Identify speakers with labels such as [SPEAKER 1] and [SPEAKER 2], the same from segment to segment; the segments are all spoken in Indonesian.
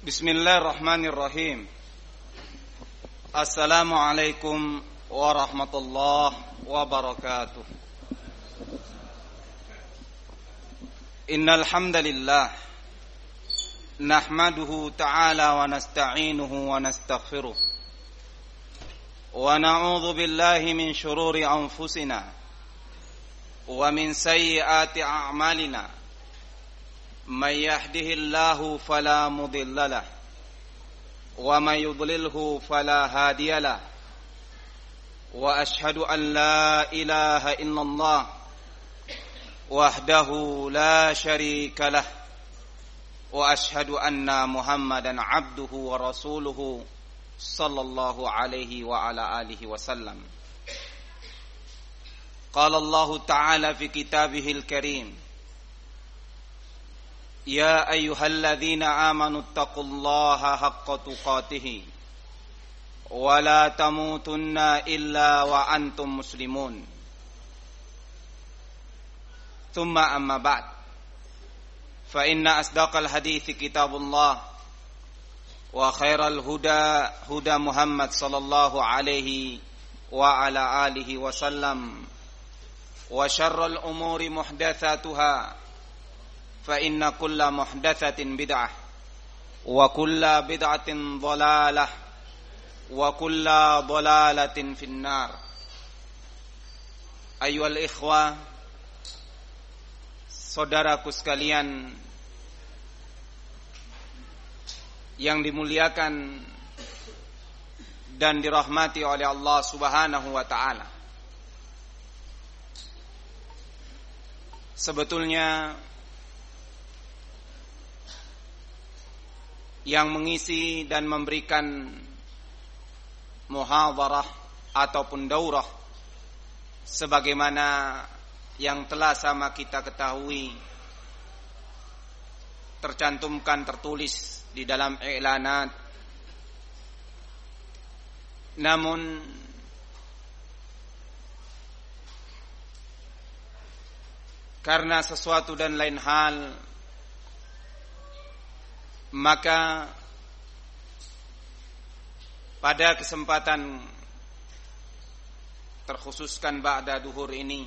[SPEAKER 1] Bismillahirrahmanirrahim. Assalamualaikum warahmatullahi wabarakatuh. Innal hamdalillah nahmaduhu ta'ala wa nasta'inuhu wa nastaghfiruh. Wa na'udzu billahi min shururi anfusina wa min sayyiati a'malina. من يهده الله فلا مضل له ومن يضلله فلا هادي له وأشهد أن لا إله إلا الله وحده لا شريك له وأشهد أن محمدا عبده ورسوله صلى الله عليه وعلى آله وسلم. قال الله تعالى في كتابه الكريم: يا أيها الذين آمنوا اتقوا الله حق تقاته ولا تموتن إلا وأنتم مسلمون. ثم أما بعد فإن أصدق الحديث كتاب الله وخير الهدى هدى محمد صلى الله عليه وعلى آله وسلم وشر الأمور محدثاتها فإن كل محدثة بدعة وكل بدعة ضلالة وكل ضلالة في النار. أيها الإخوة, saudaraku sekalian yang dimuliakan dan dirahmati oleh Allah Subhanahu wa taala. Sebetulnya yang mengisi dan memberikan muhadharah ataupun daurah sebagaimana yang telah sama kita ketahui tertulis di dalam i'lanat, namun karena sesuatu dan lain hal maka pada kesempatan terkhususkan ba'da duhur ini,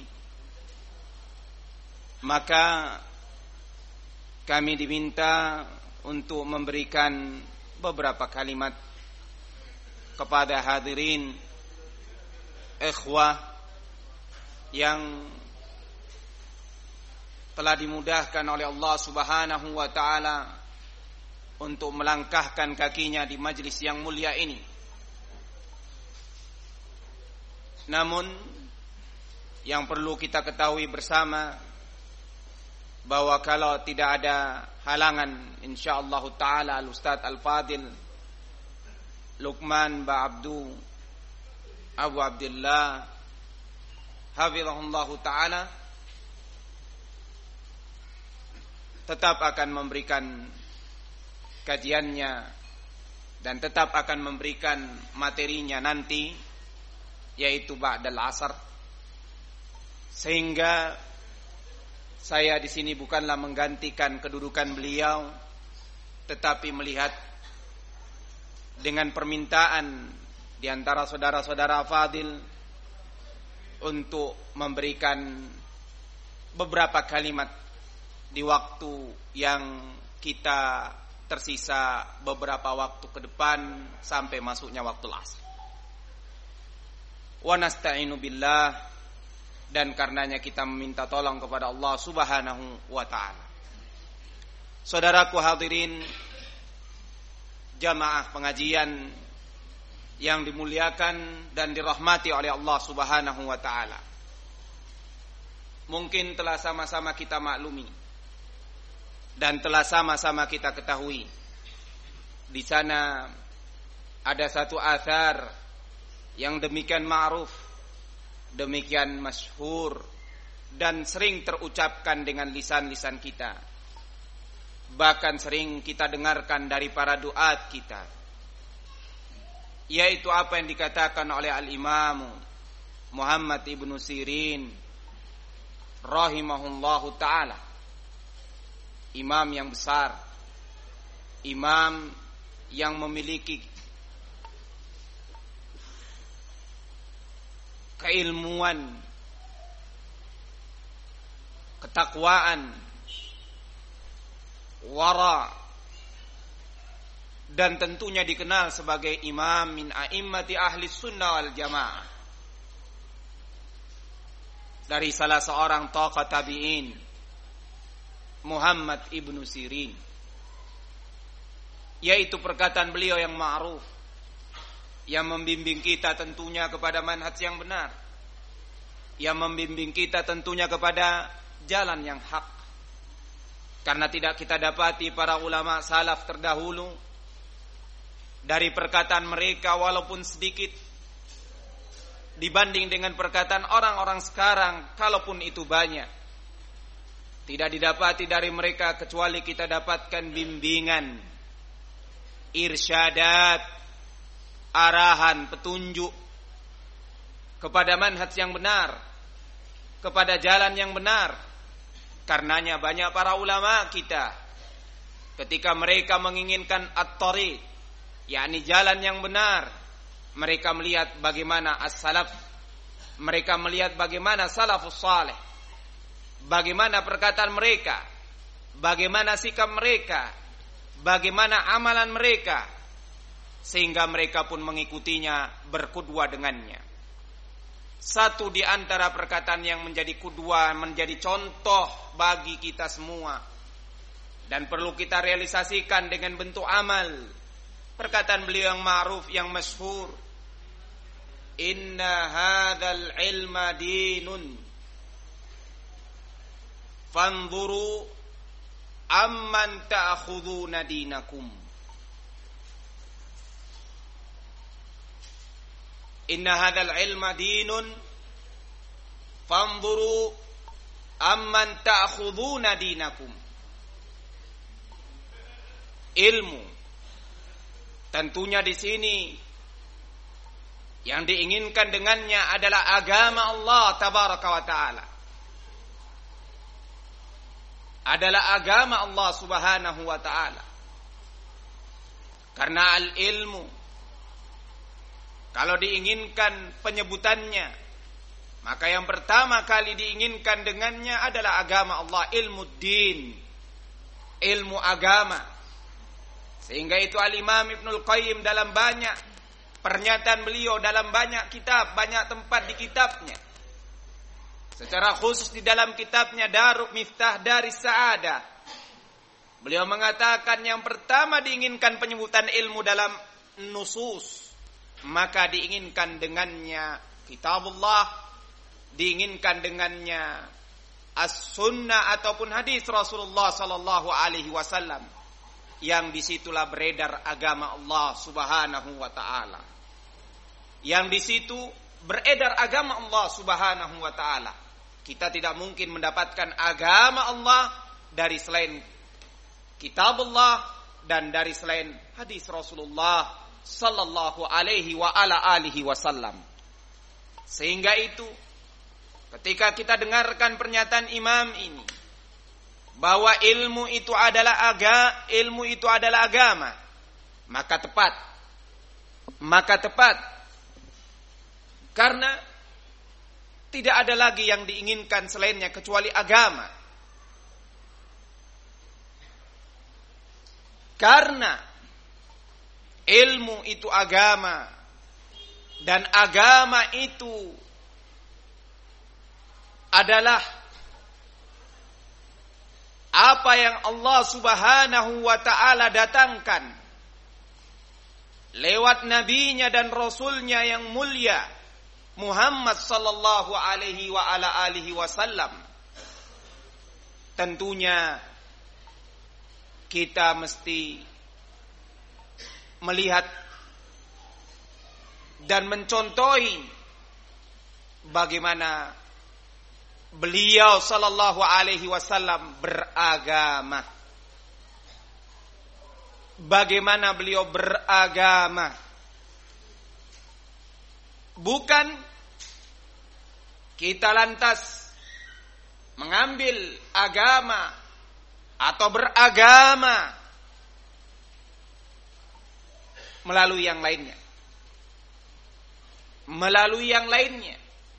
[SPEAKER 1] maka kami diminta untuk memberikan beberapa kalimat kepada hadirin ikhwah yang telah dimudahkan oleh Allah Subhanahu wa taala untuk melangkahkan kakinya di majlis yang mulia ini. Namun yang perlu kita ketahui bersama bahwa kalau tidak ada halangan, insyaallah taala Al-Ustaz Al-Fadil Luqman Ba'abdu Abu Abdullah hafizahullah taala tetap akan memberikan kajiannya dan tetap akan memberikan materinya nanti, yaitu ba'dal asar. Sehingga saya di sini bukanlah menggantikan kedudukan beliau, tetapi melihat dengan permintaan di antara saudara-saudara fadil untuk memberikan beberapa kalimat di waktu yang kita tersisa beberapa waktu ke depan sampai masuknya waktu asar. Wa nasta'inu billah, dan karenanya kita meminta tolong kepada Allah Subhanahu wa taala. Saudaraku hadirin jamaah pengajian yang dimuliakan dan dirahmati oleh Allah Subhanahu wa taala. Mungkin telah sama-sama kita maklumi dan telah sama-sama kita ketahui, di sana ada satu athar yang demikian ma'ruf, demikian masyhur, dan sering terucapkan dengan lisan-lisan kita, bahkan sering kita dengarkan dari para duat kita, yaitu apa yang dikatakan oleh Al-Imam Muhammad ibnu Sirin rahimahullahu ta'ala, imam yang besar, imam yang memiliki keilmuan, ketakwaan, wara, dan tentunya dikenal sebagai imam min a'immati ahli sunnah wal jamaah, dari salah seorang tokoh tabi'in, Muhammad ibnu Sirin, yaitu perkataan beliau yang ma'ruf, yang membimbing kita tentunya kepada manhaj yang benar, yang membimbing kita tentunya kepada jalan yang hak. Karena tidak kita dapati para ulama salaf terdahulu, dari perkataan mereka walaupun sedikit dibanding dengan perkataan orang-orang sekarang, kalaupun itu banyak, tidak didapati dari mereka kecuali kita dapatkan bimbingan, irsyadat, arahan, petunjuk kepada manhaj yang benar, kepada jalan yang benar. Karenanya banyak para ulama kita ketika mereka menginginkan at-thariq, yakni jalan yang benar, mereka melihat bagaimana as-salaf, mereka melihat bagaimana salafus saleh, bagaimana perkataan mereka, bagaimana sikap mereka, bagaimana amalan mereka, sehingga mereka pun mengikutinya, berkudwa dengannya. Satu di antara perkataan yang menjadi kudwa, menjadi contoh bagi kita semua, dan perlu kita realisasikan dengan bentuk amal, perkataan beliau yang ma'ruf, yang masyhur, inna hadzal ilma dinun fanzuru amman ta'khuduna dinakum. Inna hadzal ilma dinun fanzuru amman ta'khuduna dinakum. Ilmu tentunya di sini yang diinginkan dengannya adalah agama Allah tabaraka wa taala, adalah agama Allah subhanahu wa taala. Karena al-ilmu, kalau diinginkan penyebutannya, maka yang pertama kali diinginkan dengannya adalah agama Allah, ilmu din, ilmu agama. Sehingga itu Al-Imam Ibnul Qayyim dalam banyak pernyataan beliau, dalam banyak kitab, banyak tempat di kitabnya, secara khusus di dalam kitabnya Miftah Daris Sa'adah, beliau mengatakan yang pertama diinginkan penyebutan ilmu dalam nusus, maka diinginkan dengannya kitabullah, diinginkan dengannya as-sunnah ataupun hadis Rasulullah sallallahu alaihi wasallam, yang disitulah beredar agama Allah subhanahu wa ta'ala, yang disitu beredar agama Allah subhanahu wa ta'ala. Kita tidak mungkin mendapatkan agama Allah dari selain kitabullah dan dari selain hadis Rasulullah sallallahu alaihi wa ala alihi wasallam. Sehingga itu ketika kita dengarkan pernyataan imam ini bahwa ilmu itu adalah agama, maka tepat, karena tidak ada lagi yang diinginkan selainnya kecuali agama. Karena ilmu itu agama, dan agama itu adalah apa yang Allah subhanahu wa ta'ala datangkan lewat nabinya dan rasulnya yang mulia Muhammad sallallahu alaihi wa ala alihi wasallam. Tentunya kita mesti melihat dan mencontohi bagaimana beliau sallallahu alaihi wasallam beragama. Bagaimana beliau beragama. Bukan kita lantas mengambil agama atau beragama melalui yang lainnya. Melalui yang lainnya.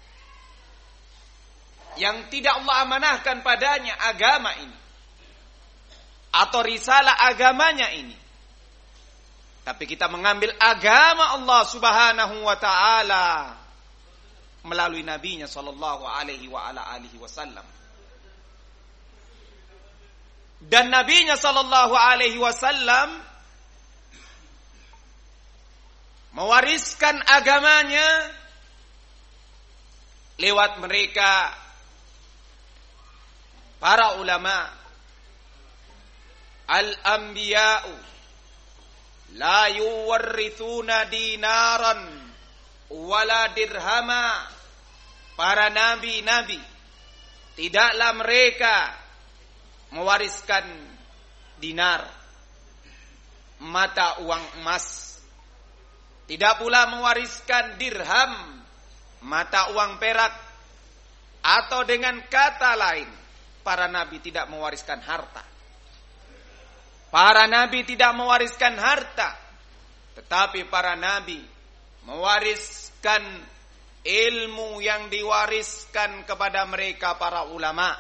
[SPEAKER 1] Yang tidak Allah amanahkan padanya agama ini. Atau risalah agamanya ini. Tapi kita mengambil agama Allah subhanahu wa ta'ala melalui nabinya sallallahu alaihi wa ala alihi wasallam. Dan nabinya sallallahu alaihi wasallam mewariskan agamanya lewat mereka para ulama. Al-anbiya'u la yuwarrithuna dinaran wala dirhama. Para nabi-nabi tidaklah mereka mewariskan dinar, mata uang emas. Tidak pula mewariskan dirham, mata uang perak. Atau dengan kata lain, para nabi tidak mewariskan harta. Para nabi tidak mewariskan harta, tetapi para nabi mewariskan ilmu yang diwariskan kepada mereka para ulama.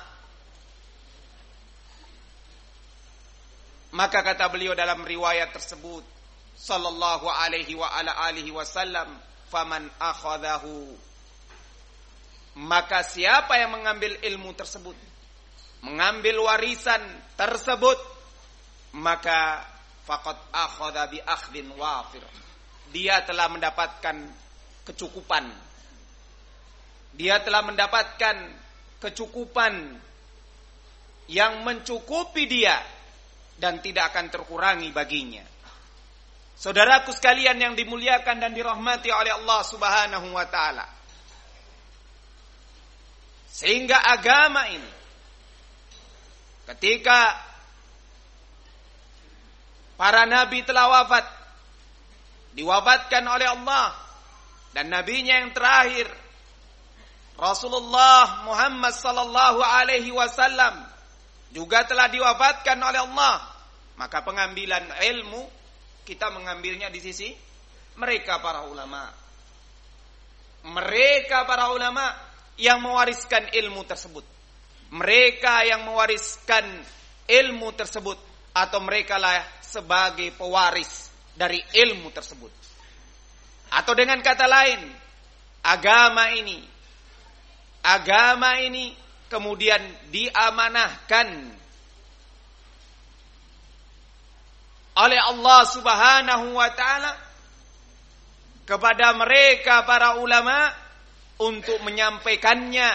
[SPEAKER 1] Maka kata beliau dalam riwayat tersebut sallallahu alaihi wa ala alihi wasallam, faman akhadahu, maka siapa yang mengambil ilmu tersebut, mengambil warisan tersebut, maka faqad akhadha bi akhdin wafir, dia telah mendapatkan kecukupan. Dia telah mendapatkan kecukupan yang mencukupi dia dan tidak akan terkurangi baginya. Saudaraku sekalian yang dimuliakan dan dirahmati oleh Allah Subhanahu wa taala. Sehingga agama ini ketika para nabi telah wafat, diwafatkan oleh Allah, dan nabinya yang terakhir Rasulullah Muhammad sallallahu alaihi wasallam juga telah diwafatkan oleh Allah, maka pengambilan ilmu kita mengambilnya di sisi mereka para ulama. Mereka para ulama yang mewariskan ilmu tersebut. Mereka yang mewariskan ilmu tersebut, atau mereka lah sebagai pewaris dari ilmu tersebut. Atau dengan kata lain, agama ini kemudian diamanahkan oleh Allah Subhanahu wa taala kepada mereka para ulama untuk menyampaikannya,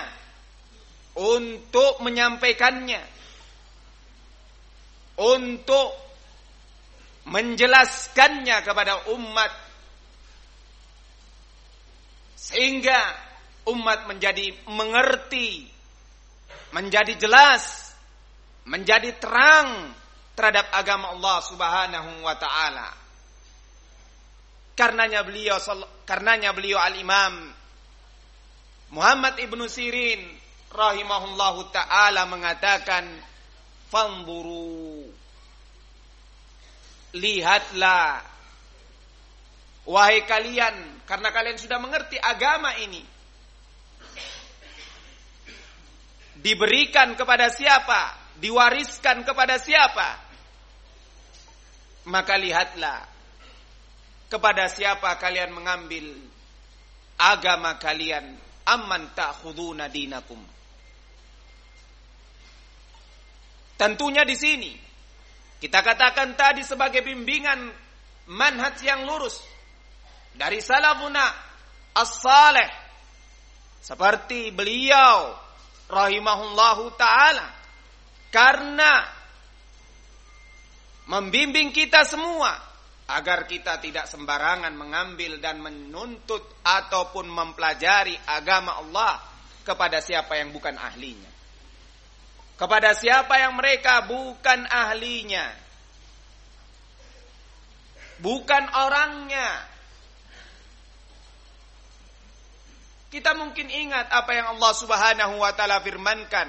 [SPEAKER 1] untuk menjelaskannya kepada umat, sehingga umat menjadi mengerti, menjadi jelas, menjadi terang terhadap agama Allah Subhanahu wa taala. Karenanya beliau Al-Imam Muhammad Ibnu Sirin rahimahullahu taala mengatakan, fanzuru, lihatlah wahai kalian, karena kalian sudah mengerti agama ini diberikan kepada siapa, diwariskan kepada siapa, maka lihatlah kepada siapa kalian mengambil agama kalian. Amman ta'khuduna dinakum. Tentunya di sini kita katakan tadi sebagai bimbingan manhaj yang lurus dari salafuna as-salih, seperti beliau rahimahullahu ta'ala, karena membimbing kita semua agar kita tidak sembarangan mengambil dan menuntut ataupun mempelajari agama Allah kepada siapa yang bukan ahlinya, kepada siapa yang mereka bukan ahlinya, bukan orangnya. Kita mungkin ingat apa yang Allah Subhanahu wa taala firmankan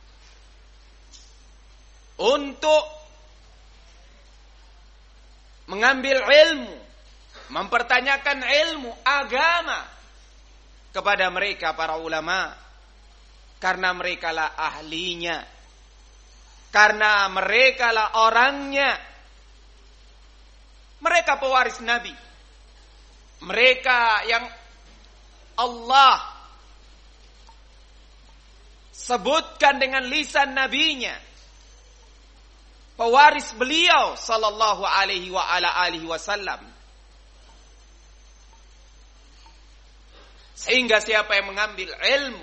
[SPEAKER 1] untuk mengambil ilmu, mempertanyakan ilmu agama kepada mereka para ulama, karena mereka lah ahlinya, karena mereka lah orangnya. Mereka pewaris Nabi, mereka yang Allah sebutkan dengan lisan nabinya, pewaris beliau sallallahu alaihi wa ala alihi wasallam. Sehingga siapa yang mengambil ilmu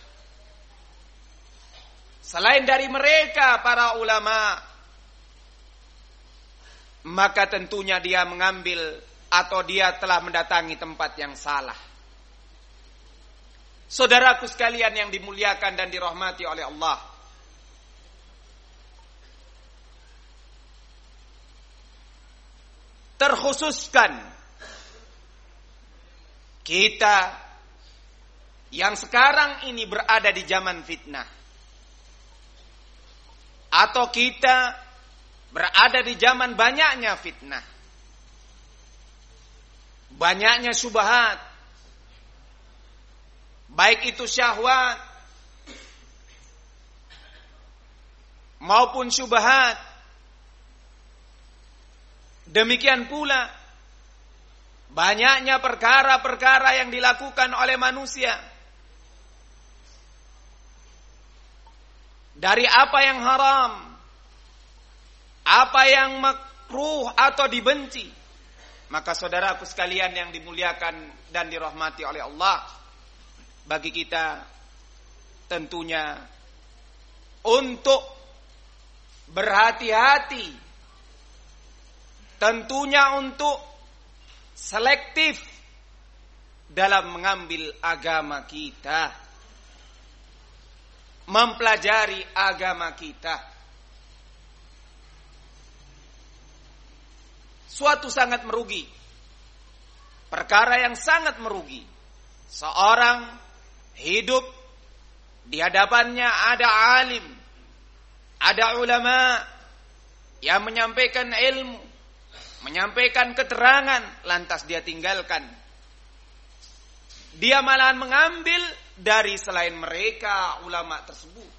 [SPEAKER 1] selain dari mereka para ulama, maka tentunya dia mengambil atau dia telah mendatangi tempat yang salah. Saudaraku sekalian yang dimuliakan dan dirahmati oleh Allah, terkhususkan kita yang sekarang ini berada di zaman fitnah, atau kita berada di zaman banyaknya fitnah, banyaknya syubhat, baik itu syahwat maupun syubhat. Demikian pula banyaknya perkara-perkara yang dilakukan oleh manusia, dari apa yang haram, apa yang makruh atau dibenci. Maka saudaraku sekalian yang dimuliakan dan dirahmati oleh Allah, bagi kita tentunya untuk berhati-hati, tentunya untuk selektif dalam mengambil agama kita, mempelajari agama kita. Suatu sangat merugi, perkara yang sangat merugi. Seorang hidup di hadapannya ada alim, ada ulama yang menyampaikan ilmu, menyampaikan keterangan, lantas dia tinggalkan. Dia malahan mengambil dari selain mereka ulama tersebut.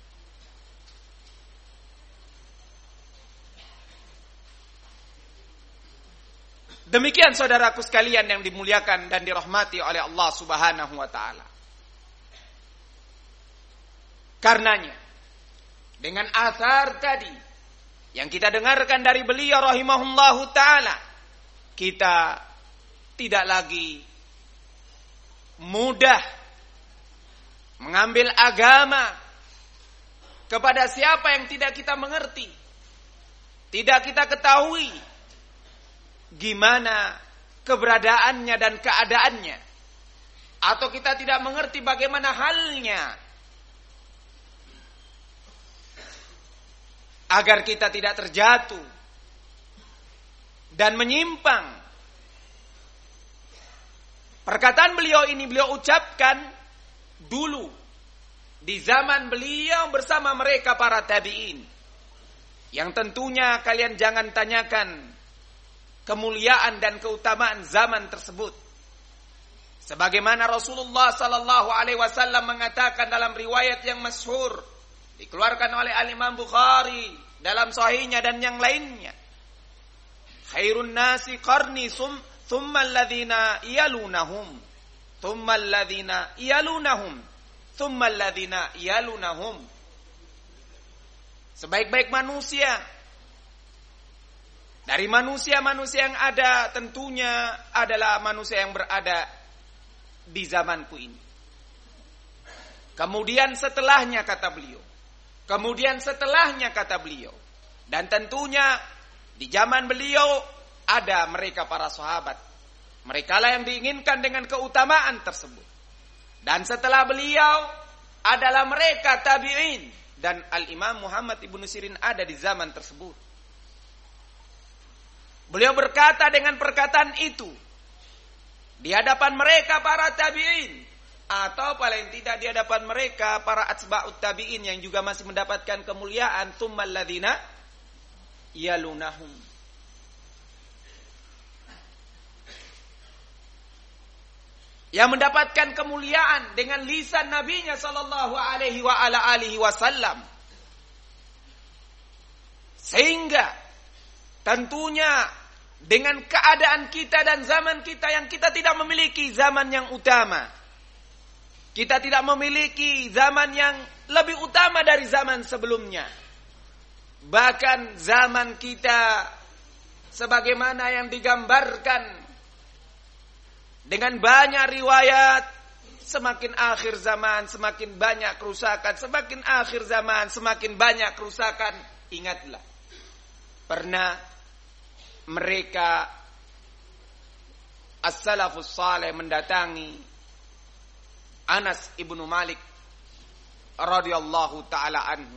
[SPEAKER 1] Demikian saudaraku sekalian yang dimuliakan dan dirahmati oleh Allah Subhanahu wa taala. Karenanya, dengan athar tadi yang kita dengarkan dari beliau rahimahullahu taala, kita tidak lagi mudah mengambil agama kepada siapa yang tidak kita mengerti, tidak kita ketahui gimana keberadaannya dan keadaannya, atau kita tidak mengerti bagaimana halnya, agar kita tidak terjatuh dan menyimpang. Perkataan beliau ini beliau ucapkan dulu di zaman beliau bersama mereka para tabi'in, yang tentunya kalian jangan tanyakan kemuliaan dan keutamaan zaman tersebut. Sebagaimana Rasulullah sallallahu alaihi wasallam mengatakan dalam riwayat yang masyhur dikeluarkan oleh Al-Imam Bukhari dalam sahihnya dan yang lainnya, khairun nasi qarni thumma alladhina yalunahum thumma alladhina yalunahum thumma alladhina yalunahum. Sebaik-baik manusia dari manusia-manusia yang ada tentunya adalah manusia yang berada di zamanku ini. Kemudian setelahnya kata beliau. Kemudian setelahnya kata beliau. Dan tentunya di zaman beliau ada mereka para sahabat. Mereka lah yang diinginkan dengan keutamaan tersebut. Dan setelah beliau adalah mereka tabi'in. Dan Al-Imam Muhammad ibn Sirin ada di zaman tersebut. Beliau berkata dengan perkataan itu di hadapan mereka para tabi'in, atau paling tidak di hadapan mereka para atsba'ut tabi'in yang juga masih mendapatkan kemuliaan, tsummal ladzina yalunahum. yang mendapatkan kemuliaan dengan lisan nabinya sallallahu alaihi wa ala alihi wasallam. Sehingga tentunya dengan keadaan kita dan zaman kita yang kita tidak memiliki zaman yang utama, kita tidak memiliki zaman yang lebih utama dari zaman sebelumnya. Bahkan zaman kita sebagaimana yang digambarkan dengan banyak riwayat, semakin akhir zaman semakin banyak kerusakan, semakin akhir zaman semakin banyak kerusakan. Ingatlah, pernah mereka as-salafus saleh mendatangi Anas ibnu Malik radhiyallahu taala anhu,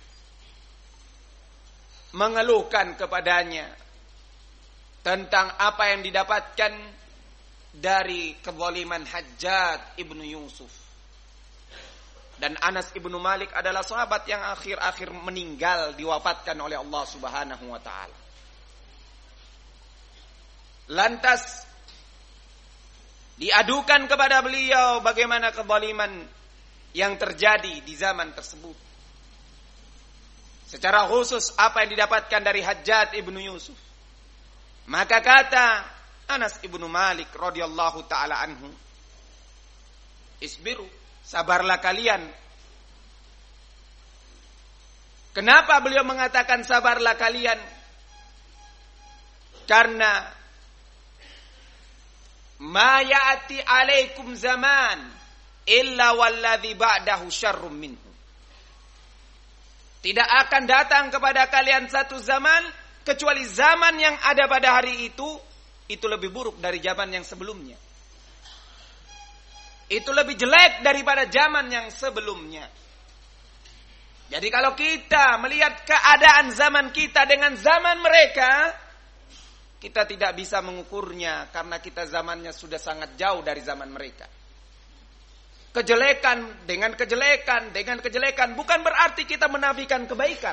[SPEAKER 1] mengeluhkan kepadanya tentang apa yang didapatkan dari kezaliman Hajjaj ibnu Yusuf. Dan Anas ibnu Malik adalah sahabat yang akhir-akhir meninggal, diwafatkan oleh Allah Subhanahu wa taala. Lantas diadukan kepada beliau bagaimana kezaliman yang terjadi di zaman tersebut. Secara khusus apa yang didapatkan dari Hajjaj ibnu Yusuf. Maka kata Anas ibnu Malik radhiyallahu taala anhu, isbiru, sabarlah kalian. Kenapa beliau mengatakan sabarlah kalian? Karena ma ya'ti alaikum zaman illa walladhi ba'dahu syarrum minhu. Tidak akan datang kepada kalian satu zaman kecuali zaman yang ada pada hari itu lebih buruk dari zaman yang sebelumnya. Itu lebih jelek daripada zaman yang sebelumnya. Jadi kalau kita melihat keadaan zaman kita dengan zaman mereka, kita tidak bisa mengukurnya karena kita zamannya sudah sangat jauh dari zaman mereka. Kejelekan dengan kejelekan bukan berarti kita menafikan kebaikan.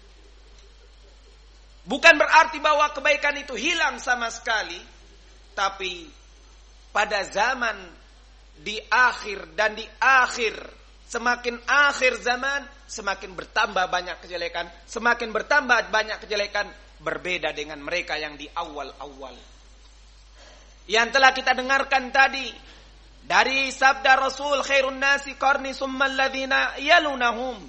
[SPEAKER 1] Bukan berarti bahwa kebaikan itu hilang sama sekali. Tapi pada zaman di akhir dan di akhir, semakin akhir zaman, semakin bertambah banyak kejelekan. Semakin bertambah banyak kejelekan, berbeda dengan mereka yang di awal-awal. Yang telah kita dengarkan tadi dari sabda Rasul, khairun nasi qarni summal ladzina yalunahum.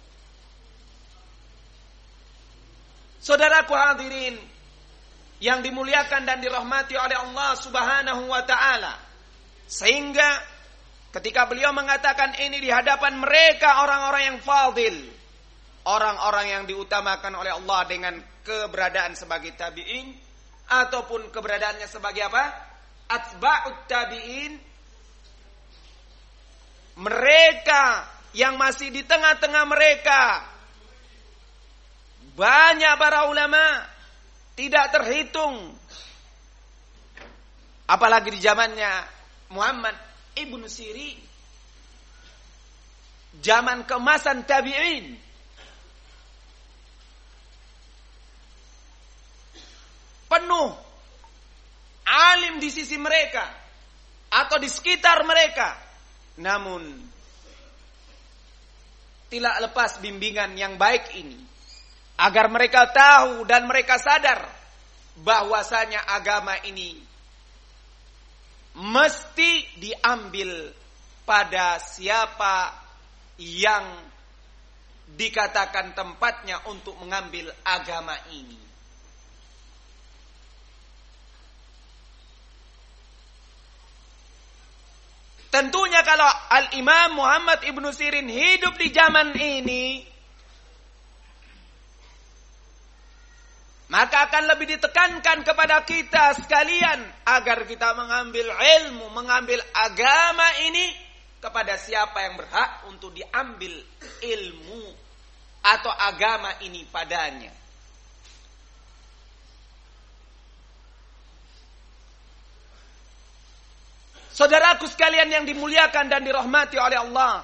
[SPEAKER 1] Saudaraku hadirin yang dimuliakan dan dirahmati oleh Allah Subhanahu wa taala. Sehingga ketika beliau mengatakan ini di hadapan mereka orang-orang yang fadil, orang-orang yang diutamakan oleh Allah dengan keberadaan sebagai tabi'in ataupun keberadaannya sebagai apa? Atba'ut tabi'in. Mereka yang masih di tengah-tengah mereka, banyak para ulama, tidak terhitung. Apalagi di zamannya Muhammad ibnu Sirin, zaman keemasan tabi'in. Penuh alim di sisi mereka atau di sekitar mereka. Namun tidak lepas bimbingan yang baik ini, agar mereka tahu dan mereka sadar bahwasanya agama ini mesti diambil pada siapa yang dikatakan tempatnya untuk mengambil agama ini. Tentunya kalau Al-Imam Muhammad ibnu Sirin hidup di zaman ini, maka akan lebih ditekankan kepada kita sekalian agar kita mengambil ilmu, mengambil agama ini kepada siapa yang berhak untuk diambil ilmu atau agama ini padanya. Saudaraku sekalian yang dimuliakan dan dirahmati oleh Allah,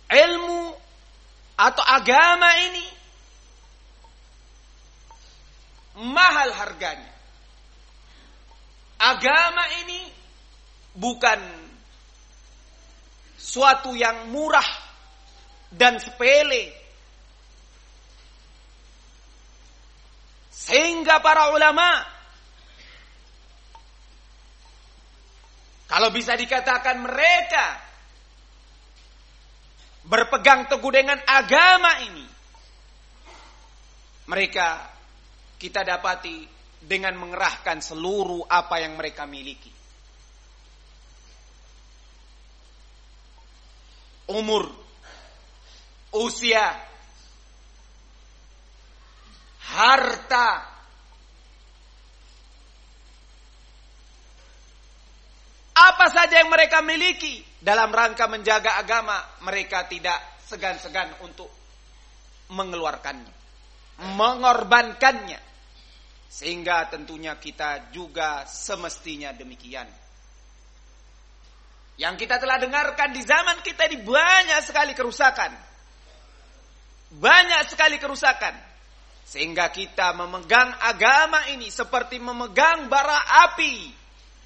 [SPEAKER 1] ilmu atau agama ini mahal harganya. Agama ini bukan suatu yang murah dan sepele. Sehingga para ulama, kalau bisa dikatakan mereka berpegang teguh dengan agama ini, mereka kita dapati dengan mengerahkan seluruh apa yang mereka miliki. Umur, usia, harta, apa saja yang mereka miliki dalam rangka menjaga agama, mereka tidak segan-segan untuk mengeluarkannya, mengorbankannya. Sehingga tentunya kita juga semestinya demikian. Yang kita telah dengarkan di zaman kita ini banyak sekali kerusakan. Banyak sekali kerusakan. Sehingga kita memegang agama ini seperti memegang bara api.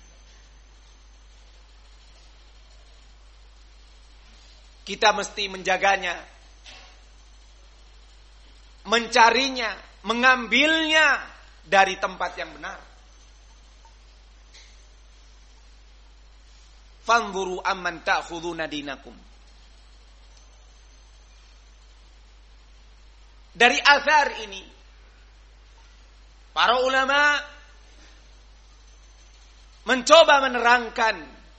[SPEAKER 1] Kita mesti menjaganya, mencarinya, mengambilnya dari tempat yang benar. Fanzuru amman ta'khuduna dinakum. Dari athar ini, para ulama mencoba menerangkan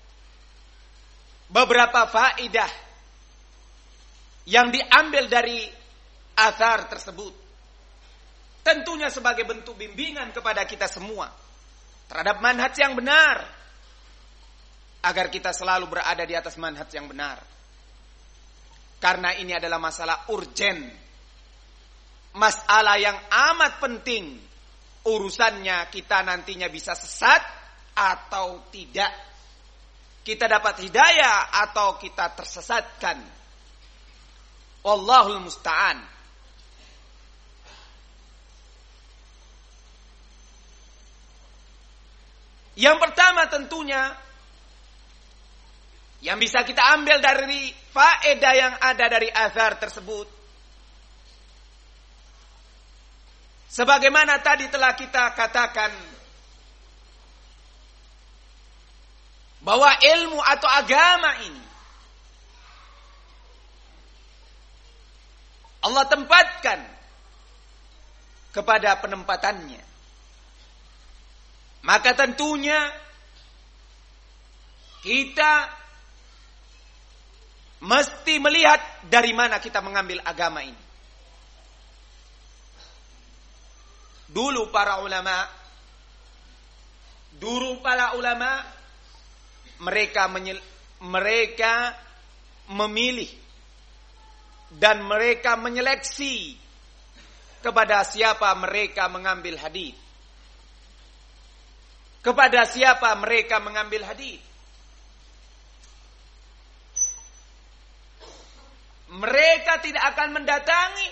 [SPEAKER 1] beberapa faedah yang diambil dari athar tersebut. Tentunya sebagai bentuk bimbingan kepada kita semua terhadap manhaj yang benar, agar kita selalu berada di atas manhaj yang benar. Karena ini adalah masalah urgen, masalah yang amat penting. Urusannya kita nantinya bisa sesat atau tidak, kita dapat hidayah atau kita tersesatkan. Wallahul musta'an. Yang pertama tentunya yang bisa kita ambil dari faedah yang ada dari athar tersebut, sebagaimana tadi telah kita katakan, bahwa ilmu atau agama ini Allah tempatkan kepada penempatannya. Maka tentunya kita mesti melihat dari mana kita mengambil agama ini. Dulu para ulama mereka memilih dan mereka menyeleksi kepada siapa mereka mengambil hadis. Kepada siapa mereka mengambil hadis. Mereka tidak akan mendatangi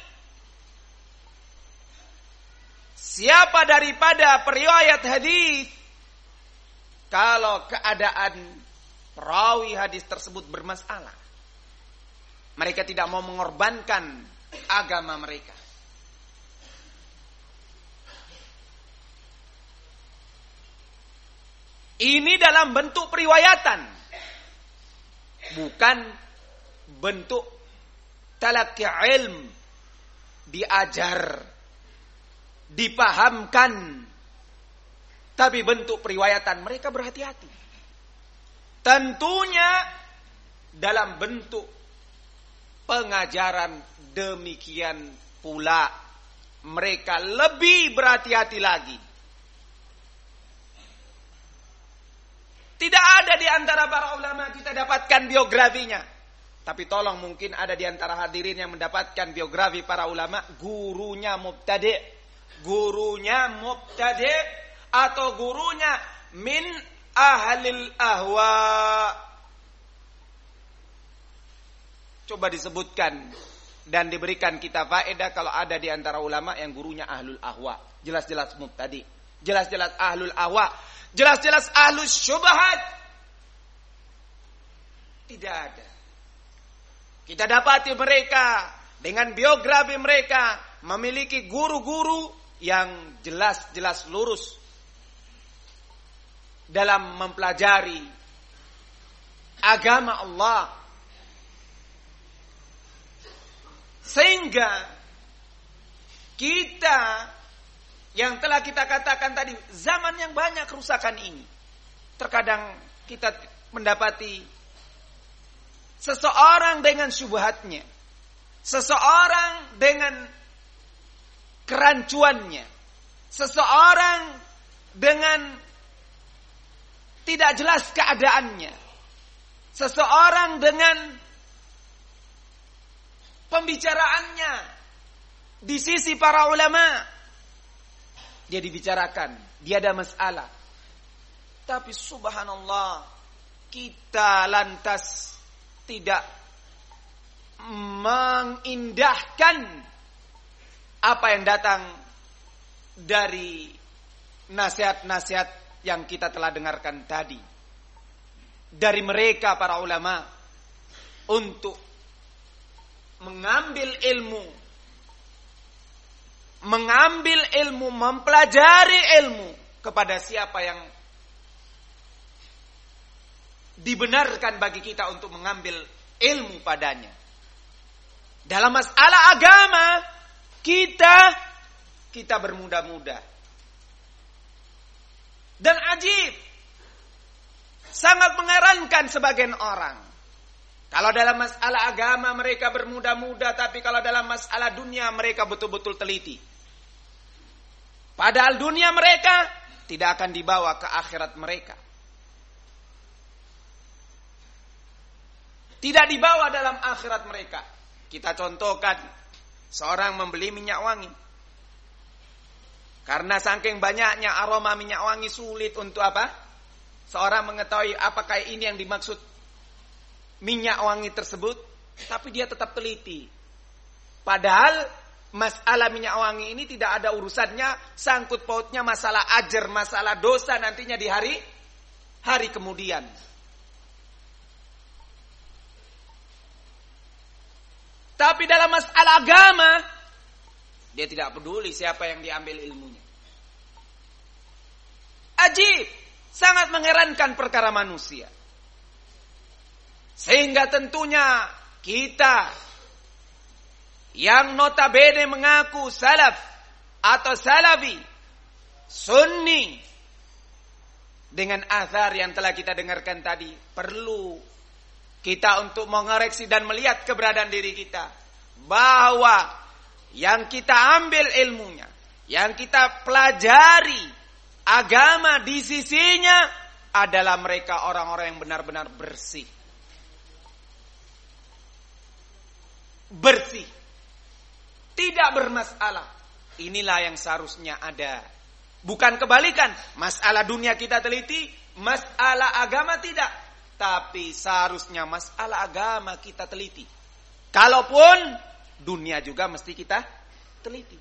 [SPEAKER 1] siapa daripada periwayat hadis kalau keadaan perawi hadis tersebut bermasalah. Mereka tidak mau mengorbankan agama mereka. Ini dalam bentuk periwayatan, bukan bentuk talaqi ilm, diajar, dipahamkan, tapi bentuk periwayatan. Mereka berhati-hati. Tentunya dalam bentuk pengajaran demikian pula mereka lebih berhati-hati lagi. Tidak ada di antara para ulama kita dapatkan biografinya. Tapi tolong mungkin ada di antara hadirin yang mendapatkan biografi para ulama, gurunya mubtadi', atau gurunya min ahlil ahwa. Coba disebutkan dan diberikan kita faedah kalau ada di antara ulama yang gurunya ahlul ahwa. jelas-jelas mubtadi, jelas-jelas ahlul ahwa, jelas-jelas ahlus syubhat. Tidak ada. Kita dapati mereka dengan biografi mereka memiliki guru-guru yang jelas-jelas lurus dalam mempelajari agama Allah. Sehingga kita yang telah kita katakan tadi, zaman yang banyak kerusakan ini, terkadang kita mendapati seseorang dengan syubhatnya, seseorang dengan kerancuannya, seseorang dengan tidak jelas keadaannya, seseorang dengan pembicaraannya di sisi para ulama, dia dibicarakan, dia ada masalah. Tapi subhanallah, kita lantas tidak mengindahkan apa yang datang dari nasihat-nasihat yang kita telah dengarkan tadi dari mereka para ulama untuk mengambil ilmu, mempelajari ilmu kepada siapa yang dibenarkan bagi kita untuk mengambil ilmu padanya. Dalam masalah agama kita bermudah-mudah. Dan ajib, sangat mengherankan sebagian orang. Kalau dalam masalah agama mereka bermudah-mudah, tapi kalau dalam masalah dunia mereka betul-betul teliti. Padahal dunia mereka tidak akan dibawa ke akhirat mereka. Tidak dibawa dalam akhirat mereka. Kita contohkan, seorang membeli minyak wangi. Karena saking banyaknya aroma minyak wangi, sulit untuk apa? Seorang mengetahui apakah ini yang dimaksud minyak wangi tersebut. Tapi dia tetap teliti. Padahal masalah minyak wangi ini tidak ada urusannya, sangkut pautnya masalah ajar, masalah dosa nantinya di hari kemudian. Tapi dalam masalah agama, dia tidak peduli siapa yang diambil ilmunya. Ajib, sangat mengherankan perkara manusia. Sehingga tentunya kita yang notabene mengaku salaf atau salafi, sunni, dengan athar yang telah kita dengarkan tadi, perlu kita untuk mengoreksi dan melihat keberadaan diri kita. Bahwa yang kita ambil ilmunya, yang kita pelajari agama di sisinya adalah mereka orang-orang yang benar-benar bersih. Bersih. Tidak bermasalah. Inilah yang seharusnya ada. Bukan kebalikan. Masalah dunia kita teliti, masalah agama tidak. Tapi seharusnya masalah agama kita teliti. Kalaupun dunia juga mesti kita teliti.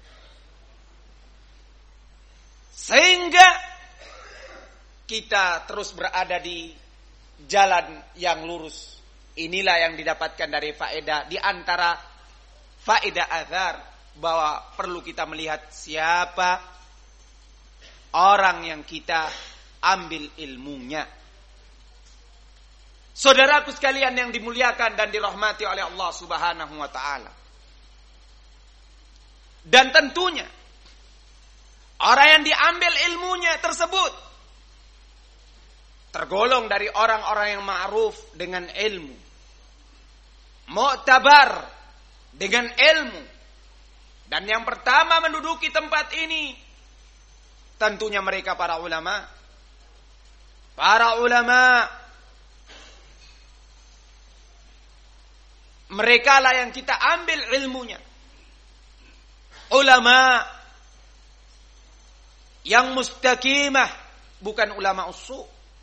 [SPEAKER 1] Sehingga kita terus berada di jalan yang lurus. Inilah yang didapatkan dari faedah. Di antara faedah azhar, bahwa perlu kita melihat siapa orang yang kita ambil ilmunya. Saudaraku sekalian yang dimuliakan dan dirahmati oleh Allah Subhanahu wa taala. Dan tentunya orang yang diambil ilmunya tersebut tergolong dari orang-orang yang ma'ruf dengan ilmu, mu'tabar dengan ilmu. Dan yang pertama menduduki tempat ini tentunya mereka para ulama. Para ulama, mereka lah yang kita ambil ilmunya. Ulama yang mustaqimah, bukan ulama usu.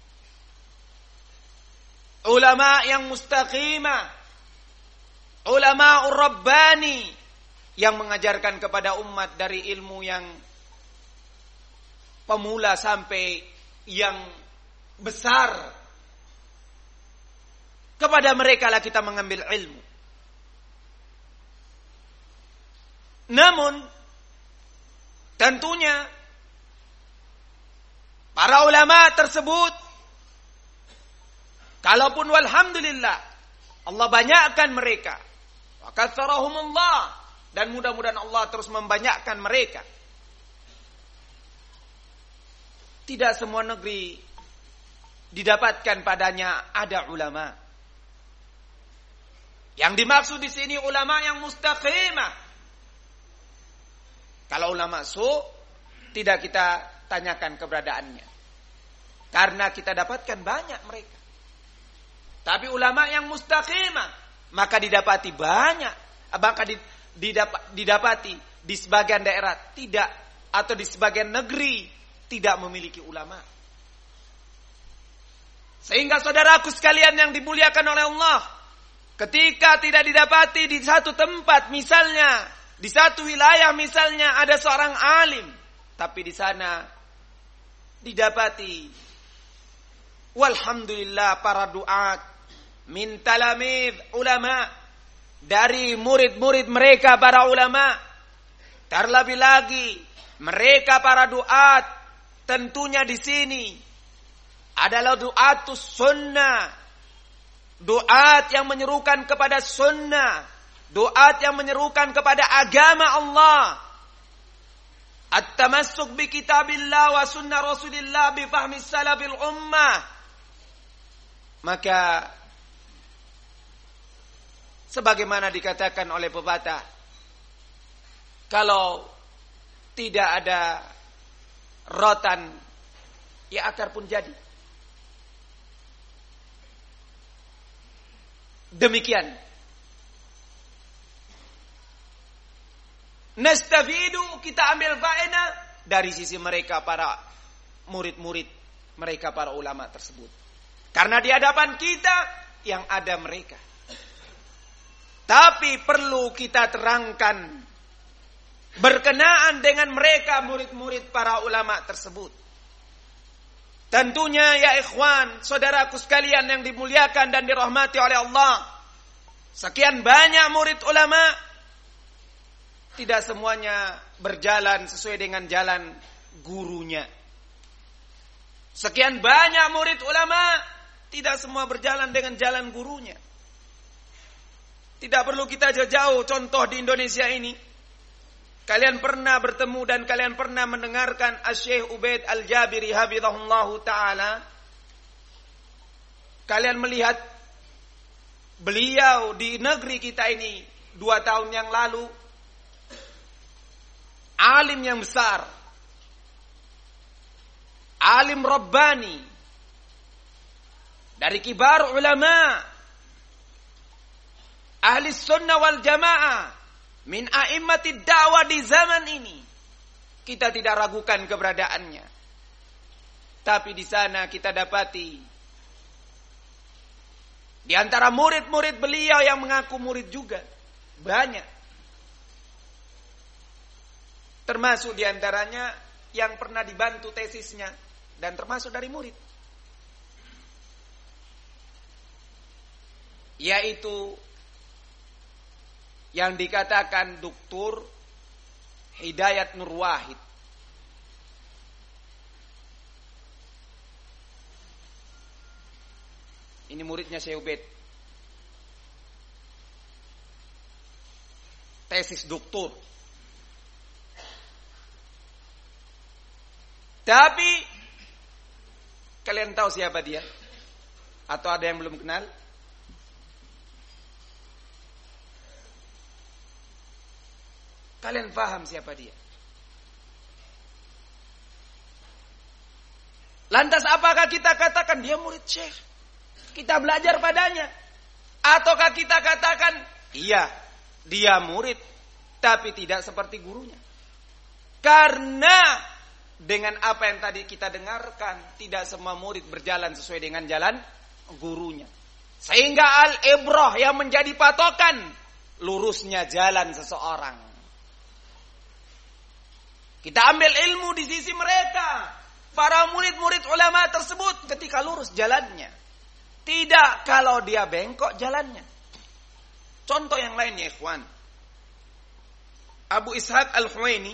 [SPEAKER 1] Ulama yang mustaqimah, ulama rabbani, yang mengajarkan kepada umat dari ilmu yang pemula sampai yang besar, kepada mereka lah kita mengambil ilmu. Namun tentunya para ulama tersebut, kalaupun walhamdulillah Allah banyakkan mereka, wa katsarahumullah, dan mudah-mudahan Allah terus membanyakkan mereka. Tidak semua negeri didapatkan padanya ada ulama. Yang dimaksud di sini ulama yang mustaqimah. Kalau ulama tidak kita tanyakan keberadaannya, karena kita dapatkan banyak mereka. Tapi ulama yang mustaqimah, maka didapati banyak, maka didapati di sebagian daerah tidak, atau di sebagian negeri tidak memiliki ulama. Sehingga saudaraku sekalian yang dimuliakan oleh Allah, ketika tidak didapati di satu tempat, misalnya di satu wilayah misalnya ada seorang alim, tapi di sana didapati walhamdulillah para duat min talamid ulama, dari murid-murid mereka para ulama. Terlebih lagi mereka para duat tentunya di sini adalah duatus sunnah, duat yang menyerukan kepada sunnah, duat yang menyerukan kepada agama Allah, at-tamassuk bi kitabillah wa sunnah Rasulillah bi fahmi salafil ummah. Maka sebagaimana dikatakan oleh pepatah, kalau tidak ada rotan, ya akar pun jadi. Demikian. Nastafidu, kita ambil faedah dari sisi mereka para murid-murid, mereka para ulama tersebut. Karena di hadapan kita yang ada mereka. Tapi perlu kita terangkan berkenaan dengan mereka murid-murid para ulama tersebut. Tentunya ya ikhwan, saudaraku sekalian yang dimuliakan dan dirahmati oleh Allah, sekian banyak murid ulama, tidak semuanya berjalan sesuai dengan jalan gurunya. Sekian banyak murid ulama, tidak semua berjalan dengan jalan gurunya. Tidak perlu kita jauh-jauh, contoh di Indonesia ini. Kalian pernah bertemu dan kalian pernah mendengarkan Asy-Syaikh Ubaid Al-Jabiri hafizahullahu ta'ala. Kalian melihat beliau di negeri kita ini 2 tahun yang lalu, alim yang besar, alim Rabbani, dari kibar ulama ahli sunnah wal jamaah, min a'immatid da'wah di zaman ini. Kita tidak ragukan keberadaannya. Tapi di sana kita dapati di antara murid-murid beliau yang mengaku murid juga banyak. Termasuk di antaranya yang pernah dibantu tesisnya dan termasuk dari murid. Yaitu yang dikatakan Dr. Hidayat Nur Wahid. Ini muridnya Syekh Ubaid. Tesis doktor. Tapi kalian tahu siapa dia? Atau ada yang belum kenal? Kalian paham siapa dia? Lantas apakah kita katakan dia murid Syekh? Kita belajar padanya? Ataukah kita katakan, iya, dia murid, tapi tidak seperti gurunya? Karena dengan apa yang tadi kita dengarkan, tidak semua murid berjalan sesuai dengan jalan gurunya. Sehingga al-ibrah yang menjadi patokan, lurusnya jalan seseorang. Kita ambil ilmu di sisi mereka. Para murid-murid ulama tersebut ketika lurus jalannya. Tidak kalau dia bengkok jalannya. Contoh yang lain ya ikhwan. Abu Ishaq Al-Huwaini.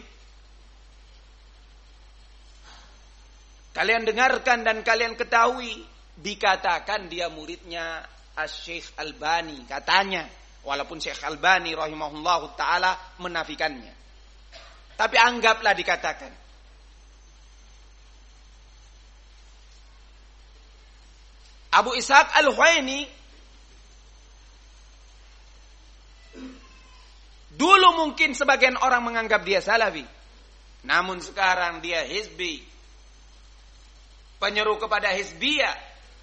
[SPEAKER 1] Kalian dengarkan dan kalian ketahui. Dikatakan dia muridnya Syekh Albani. Katanya. Walaupun Syekh Albani rahimahullahu ta'ala menafikannya. Tapi anggaplah dikatakan. Abu Ishaq Al-Huwaini dulu mungkin sebagian orang menganggap dia salafi. Namun sekarang dia hizbi. Penyeru kepada hizbiyah.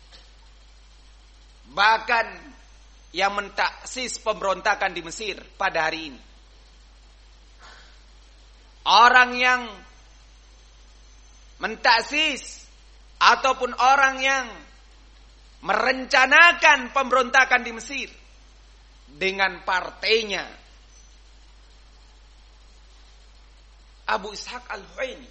[SPEAKER 1] Bahkan yang mentaksis pemberontakan di Mesir pada hari ini. Orang yang mentaksis ataupun orang yang merencanakan pemberontakan di Mesir dengan partainya Abu Ishaq Al-Huwaini.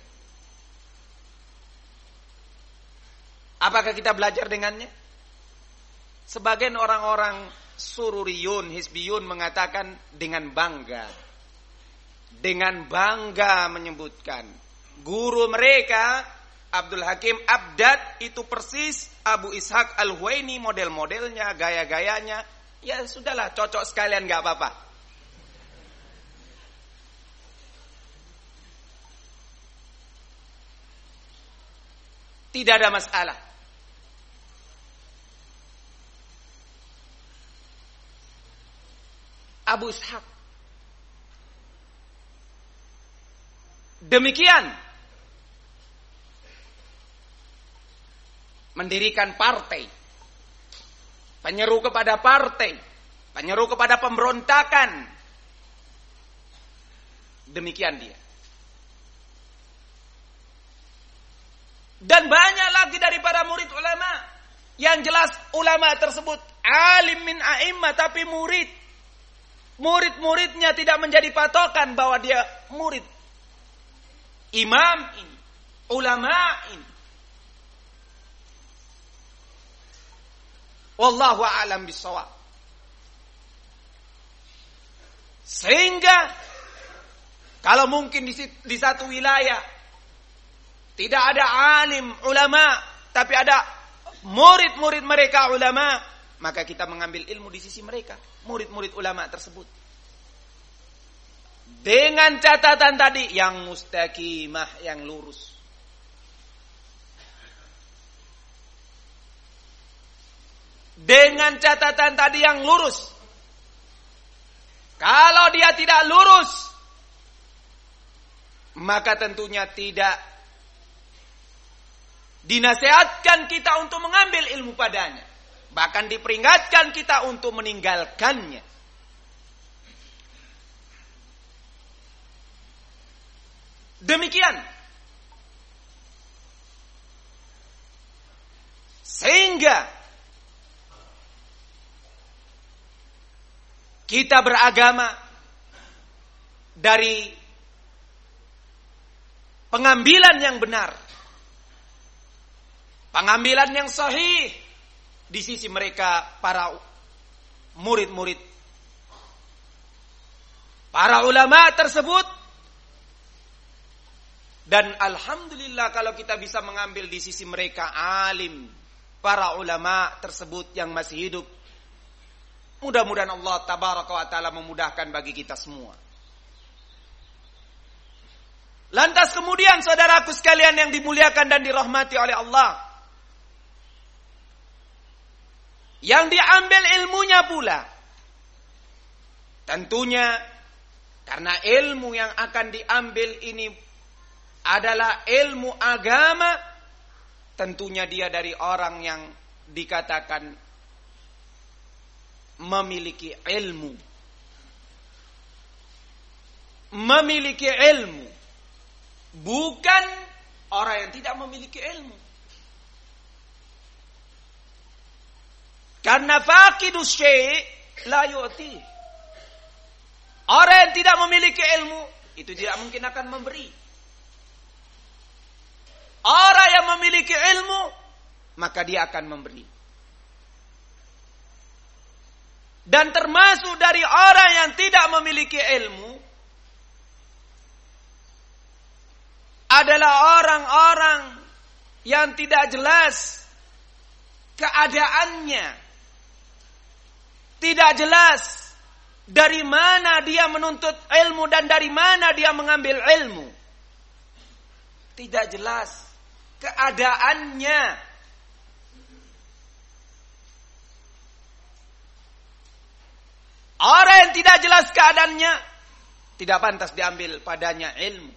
[SPEAKER 1] Apakah kita belajar dengannya? Sebagian orang-orang sururiyun, hizbiyun mengatakan dengan bangga. Dengan bangga menyebutkan guru mereka Abdul Hakim Abdad itu persis Abu Ishaq Al-Huwaini, model-modelnya, gaya-gayanya. Ya sudahlah, cocok sekalian gak apa-apa. Tidak ada masalah. Abu Ishaq demikian mendirikan partai, penyeru kepada partai, penyeru kepada pemberontakan. Demikian dia. Dan banyak lagi dari para murid ulama. Yang jelas ulama tersebut alim min a'immah, tapi murid-muridnya tidak menjadi patokan bahwa dia murid imam ini, ulama ini. Wallahu a'lam bishawab. Sehingga kalau mungkin di satu wilayah tidak ada alim ulama, tapi ada murid-murid mereka ulama, maka kita mengambil ilmu di sisi mereka, murid-murid ulama tersebut. Dengan catatan tadi yang mustaqimah, yang lurus. Dengan catatan tadi yang lurus. Kalau dia tidak lurus, maka tentunya tidak dinasihatkan kita untuk mengambil ilmu padanya. Bahkan diperingatkan kita untuk meninggalkannya. Demikian. Sehingga kita beragama dari pengambilan yang benar, pengambilan yang sahih di sisi mereka para murid-murid, para ulama tersebut. Dan alhamdulillah kalau kita bisa mengambil di sisi mereka alim, para ulama tersebut yang masih hidup. Mudah-mudahan Allah tabaraka wa ta'ala memudahkan bagi kita semua. Lantas kemudian saudaraku sekalian yang dimuliakan dan dirahmati oleh Allah, yang diambil ilmunya pula, tentunya karena ilmu yang akan diambil ini adalah ilmu agama, tentunya dia dari orang yang dikatakan memiliki ilmu. Memiliki ilmu. Bukan orang yang tidak memiliki ilmu. Karena faqidus syai' la yu'ti. Orang yang tidak memiliki ilmu itu tidak mungkin akan memberi. orang yang memiliki ilmu, maka dia akan memberi. Dan termasuk dari orang yang tidak memiliki ilmu adalah orang-orang yang tidak jelas keadaannya, tidak jelas dari mana dia menuntut ilmu dan dari mana dia mengambil ilmu. Tidak jelas keadaannya. Orang yang tidak jelas keadaannya tidak pantas diambil padanya ilmu.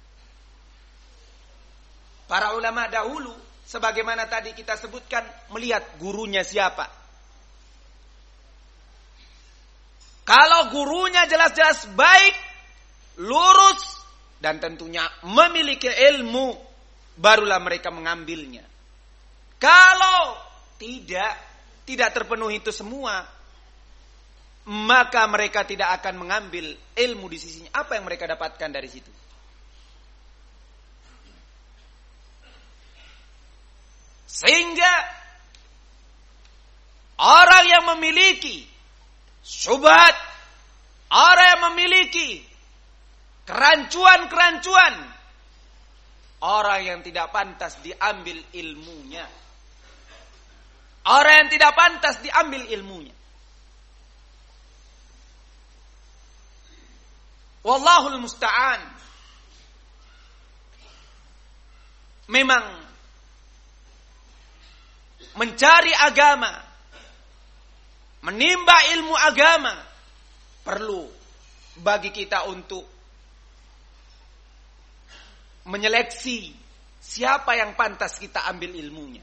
[SPEAKER 1] Para ulama dahulu, sebagaimana tadi kita sebutkan, melihat gurunya siapa. Kalau gurunya jelas-jelas baik, lurus, dan tentunya memiliki ilmu, barulah mereka mengambilnya. Kalau tidak terpenuhi itu semua, maka mereka tidak akan mengambil ilmu di sisinya. Apa yang mereka dapatkan dari situ? Sehingga orang yang memiliki syubhat, orang yang memiliki kerancuan-kerancuan, orang yang tidak pantas diambil ilmunya, orang yang tidak pantas diambil ilmunya. Wallahul musta'an. Memang mencari agama, menimba ilmu agama, perlu bagi kita untuk menyeleksi siapa yang pantas kita ambil ilmunya.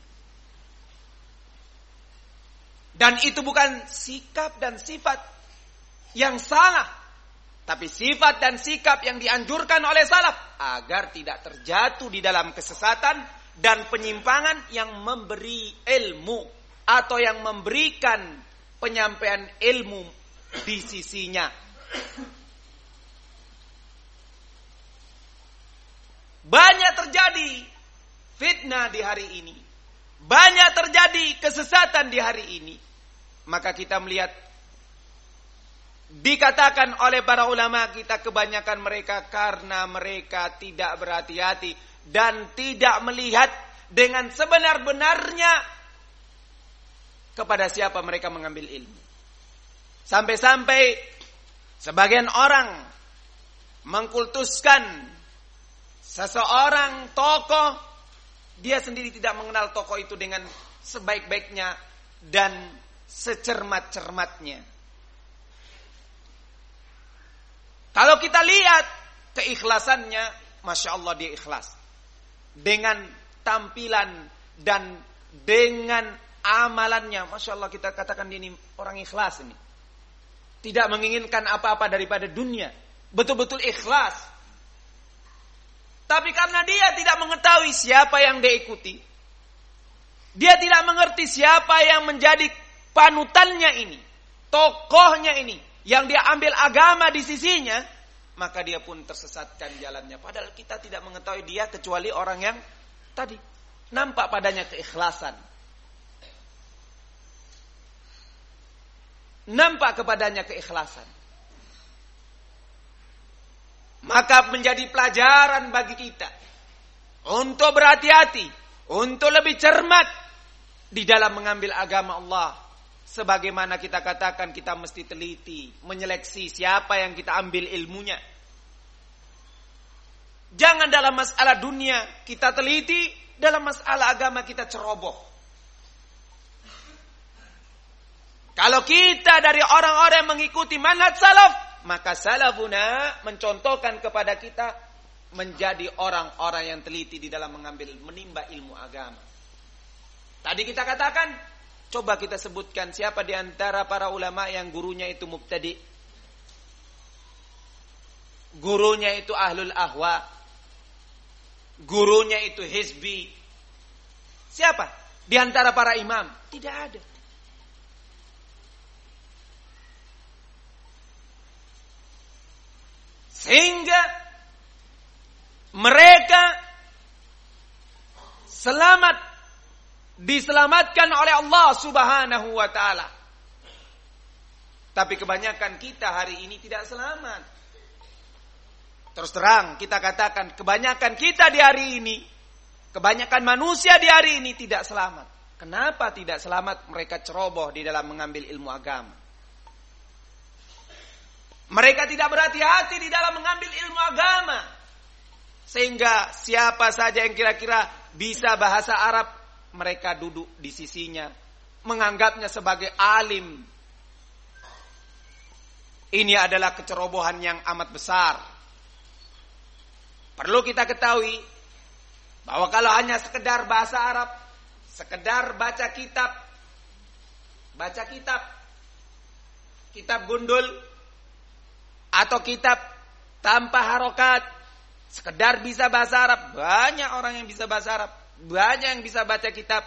[SPEAKER 1] Dan itu bukan sikap dan sifat yang salah, tapi sifat dan sikap yang dianjurkan oleh salaf agar tidak terjatuh di dalam kesesatan dan penyimpangan yang memberi ilmu atau yang memberikan penyampaian ilmu di sisinya. Banyak terjadi fitnah di hari ini, banyak terjadi kesesatan di hari ini. Maka kita melihat, dikatakan oleh para ulama kita, kebanyakan mereka karena mereka tidak berhati-hati dan tidak melihat dengan sebenar-benarnya kepada siapa mereka mengambil ilmu. Sampai-sampai sebagian orang mengkultuskan seseorang tokoh, dia sendiri tidak mengenal tokoh itu dengan sebaik-baiknya dan secermat-cermatnya. Kalau kita lihat keikhlasannya, Masya Allah dia ikhlas. Dengan tampilan dan dengan amalannya, Masya Allah kita katakan dia ini orang ikhlas ini. Tidak menginginkan apa-apa daripada dunia. Betul-betul ikhlas. Tapi karena dia tidak mengetahui siapa yang dia ikuti, dia tidak mengerti siapa yang menjadi panutannya ini, tokohnya ini, yang dia ambil agama di sisinya, maka dia pun tersesatkan jalannya. Padahal kita tidak mengetahui dia kecuali orang yang tadi nampak padanya keikhlasan, nampak kepadanya keikhlasan. Maka menjadi pelajaran bagi kita untuk berhati-hati, untuk lebih cermat di dalam mengambil agama Allah. Sebagaimana kita katakan, kita mesti teliti, menyeleksi siapa yang kita ambil ilmunya. Jangan dalam masalah dunia kita teliti, dalam masalah agama kita ceroboh. Kalau kita dari orang-orang yang mengikuti manhaj salaf, maka salafuna mencontohkan kepada kita menjadi orang-orang yang teliti di dalam menimba ilmu agama. Tadi kita katakan, coba kita sebutkan siapa di antara para ulama yang gurunya itu mubtadi, gurunya itu ahlul ahwa, gurunya itu hizbi. Siapa di antara para imam? Tidak ada. Sehingga mereka diselamatkan oleh Allah Subhanahu wa taala. Tapi kebanyakan kita hari ini tidak selamat. Terus terang kita katakan, kebanyakan kita di hari ini, kebanyakan manusia di hari ini tidak selamat. Kenapa tidak selamat? Mereka ceroboh di dalam mengambil ilmu agama. Mereka tidak berhati-hati di dalam mengambil ilmu agama. Sehingga siapa saja yang kira-kira bisa bahasa Arab, mereka duduk di sisinya, menganggapnya sebagai alim. Ini adalah kecerobohan yang amat besar. Perlu kita ketahui bahwa kalau hanya sekedar bahasa Arab, sekedar baca kitab gundul, atau kitab tanpa harokat, sekedar bisa bahasa Arab, banyak orang yang bisa bahasa Arab, banyak yang bisa baca kitab.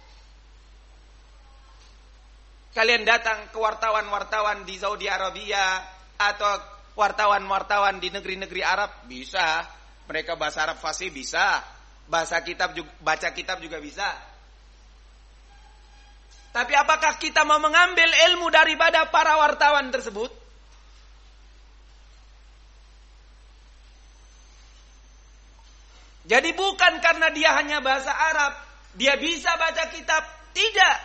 [SPEAKER 1] Kalian datang ke wartawan-wartawan di Saudi Arabia atau wartawan-wartawan di negeri-negeri Arab, bisa. Mereka bahasa Arab fasih bisa, baca kitab juga bisa. Tapi apakah kita mau mengambil ilmu daripada para wartawan tersebut? Jadi bukan karena dia hanya bahasa Arab, dia bisa baca kitab, tidak.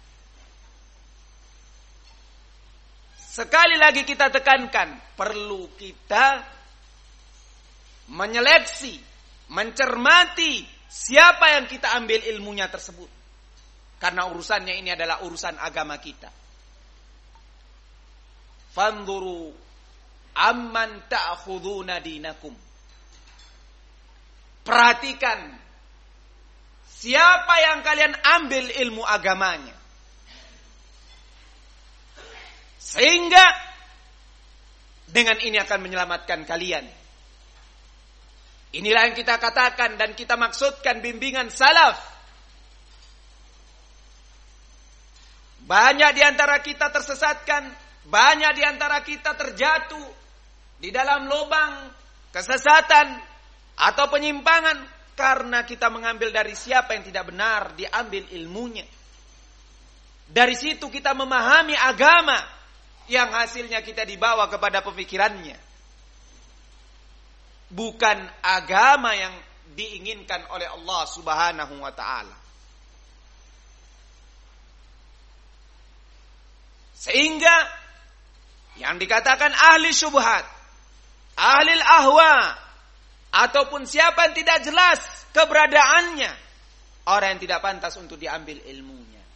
[SPEAKER 1] Sekali lagi kita tekankan, perlu kita menyeleksi, mencermati siapa yang kita ambil ilmunya tersebut. Karena urusannya ini adalah urusan agama kita. Fanzuru amman ta'khuduna dinakum. Perhatikan siapa yang kalian ambil ilmu agamanya. Sehingga dengan ini akan menyelamatkan kalian. Inilah yang kita katakan dan kita maksudkan bimbingan salaf. Banyak di antara kita tersesatkan, banyak di antara kita terjatuh di dalam lubang kesesatan atau penyimpangan karena kita mengambil dari siapa yang tidak benar, diambil ilmunya. Dari situ kita memahami agama yang hasilnya kita dibawa kepada pemikirannya. Bukan agama yang diinginkan oleh Allah Subhanahu wa ta'ala. Sehingga yang dikatakan ahli syubhat, ahli ahwa, ataupun siapa yang tidak jelas keberadaannya, orang yang tidak pantas untuk diambil ilmunya.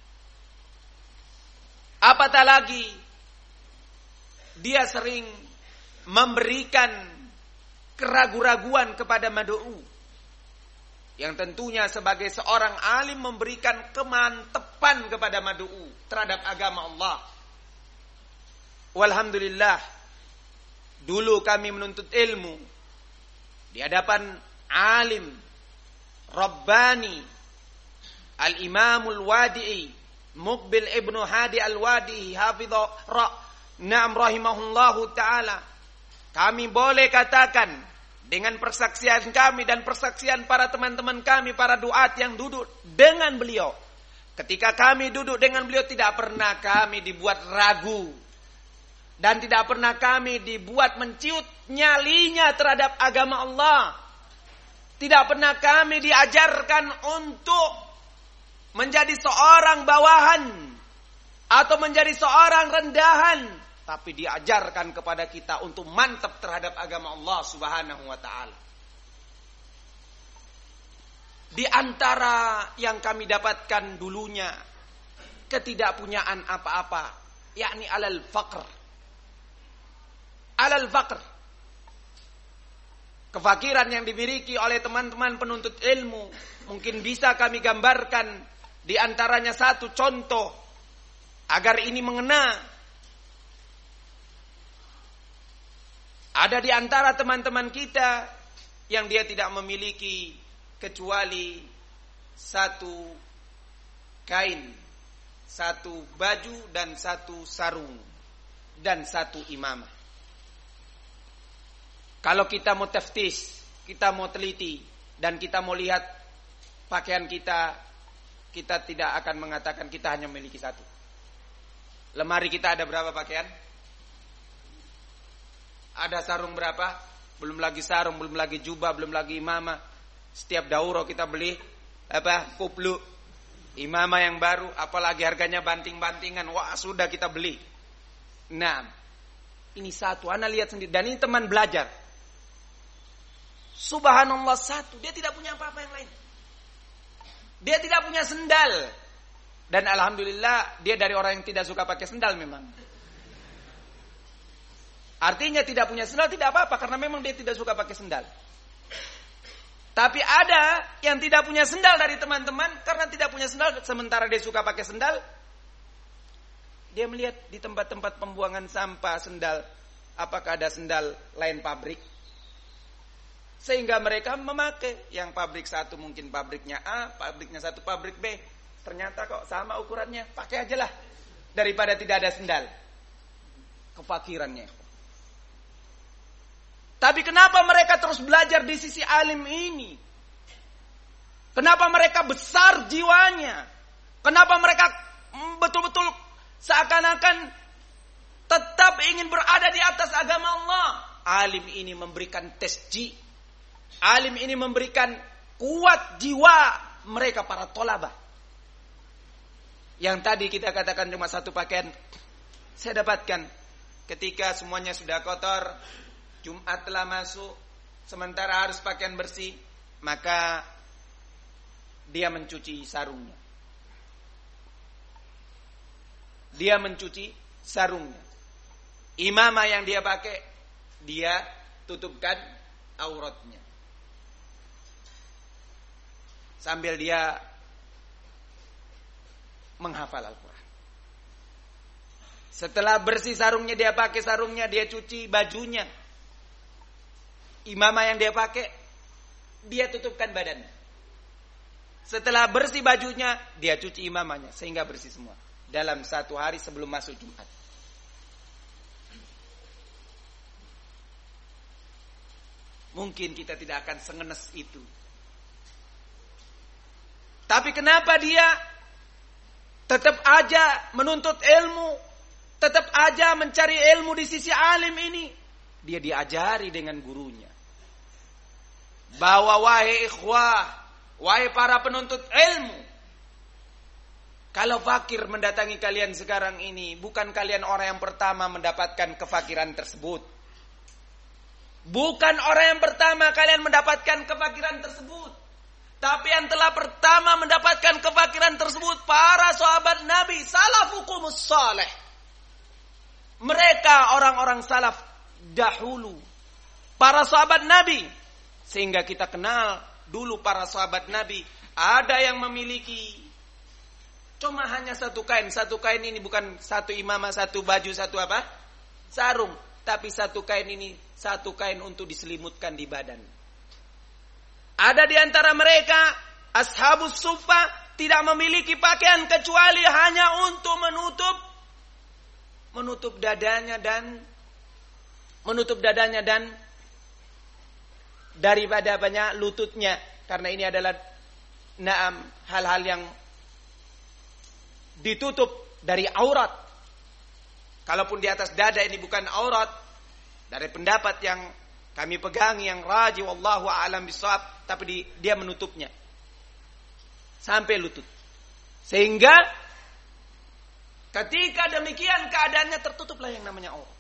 [SPEAKER 1] Apatah lagi dia sering memberikan keraguan-raguan kepada mad'u, yang tentunya sebagai seorang alim memberikan kemantepan kepada mad'u terhadap agama Allah. Walhamdulillah, dulu kami menuntut ilmu di hadapan alim Rabbani Al-Imamul Wadi'i Muqbil Ibnu Hadi Al-Wadi'i rahimahullahu ta'ala. Kami boleh katakan dengan persaksian kami dan persaksian para teman-teman kami, para duat yang duduk dengan beliau. Ketika kami duduk dengan beliau, tidak pernah kami dibuat ragu. Dan tidak pernah kami dibuat menciut nyalinya terhadap agama Allah. Tidak pernah kami diajarkan untuk menjadi seorang bawahan atau menjadi seorang rendahan. Tapi diajarkan kepada kita untuk mantap terhadap agama Allah Subhanahu wa ta'ala. Di antara yang kami dapatkan dulunya, ketidakpunyaan apa-apa, yakni alal faqr. Alal faqr. Kefakiran yang dimiliki oleh teman-teman penuntut ilmu, mungkin bisa kami gambarkan di antaranya satu contoh agar ini mengena. Ada di antara teman-teman kita yang dia tidak memiliki kecuali satu kain, satu baju dan satu sarung dan satu imamah. Kalau kita mau taftis, kita mau teliti dan kita mau lihat pakaian kita tidak akan mengatakan kita hanya memiliki satu. Lemari kita ada berapa pakaian? Ada sarung berapa? Belum lagi sarung, belum lagi jubah, belum lagi imamah. Setiap dauro kita beli kuplu, imamah yang baru, apalagi harganya banting-bantingan. Wah, sudah kita beli. Nah, ini satu, ana lihat sendiri, dan ini teman belajar. Subhanallah, satu, dia tidak punya apa-apa yang lain. Dia tidak punya sendal. Dan alhamdulillah dia dari orang yang tidak suka pakai sendal memang. Artinya tidak punya sendal tidak apa-apa karena memang dia tidak suka pakai sendal. Tapi ada yang tidak punya sendal dari teman-teman karena tidak punya sendal sementara dia suka pakai sendal. Dia melihat di tempat-tempat pembuangan sampah sendal, apakah ada sendal lain pabrik. Sehingga mereka memakai yang pabrik satu mungkin pabriknya A, pabriknya satu pabrik B. Ternyata kok sama ukurannya, pakai aja lah. Daripada tidak ada sendal. Kefakirannya. Tapi kenapa mereka terus belajar di sisi alim ini? Kenapa mereka besar jiwanya? Kenapa mereka betul-betul seakan-akan tetap ingin berada di atas agama Allah? Alim ini memberikan tasjih. Alim ini memberikan kuat jiwa mereka para tolabah. Yang tadi kita katakan cuma satu pakaian. Saya dapatkan ketika semuanya sudah kotor, Jumat telah masuk, sementara harus pakaian bersih, maka dia mencuci sarungnya. Dia mencuci sarungnya. Imamah yang dia pakai, dia tutupkan auratnya. Sambil dia menghafal Al-Quran. Setelah bersih sarungnya, dia pakai sarungnya, dia cuci bajunya. Imamah yang dia pakai, dia tutupkan badannya. Setelah bersih bajunya, dia cuci imamahnya sehingga bersih semua. Dalam satu hari sebelum masuk Jumat. Mungkin kita tidak akan sengenes itu. Tapi kenapa dia tetap aja menuntut ilmu, tetap aja mencari ilmu di sisi alim ini? Dia diajari dengan gurunya. Bahwa wahai ikhwah, wahai para penuntut ilmu, kalau fakir mendatangi kalian sekarang ini, bukan kalian orang yang pertama mendapatkan kefakiran tersebut. Bukan orang yang pertama kalian mendapatkan kefakiran tersebut. Tapi yang telah pertama mendapatkan kefakiran tersebut para sahabat Nabi, salafukumus salih. Mereka orang-orang salaf dahulu, para sahabat Nabi. Sehingga kita kenal dulu para sahabat Nabi, ada yang memiliki cuma hanya satu kain. Satu kain ini bukan satu imamah, satu baju, satu apa? Sarung. Tapi satu kain ini, satu kain untuk diselimutkan di badan. Ada di antara mereka, ashabus suffah, tidak memiliki pakaian kecuali hanya untuk menutup dadanya dan daripada banyak lututnya, karena ini adalah hal-hal yang ditutup dari aurat. Kalaupun di atas dada ini bukan aurat, dari pendapat yang kami pegangi yang rajih wallahu a'lam bishawab, tapi dia menutupnya sampai lutut. Sehingga ketika demikian keadaannya, tertutuplah yang namanya aurat.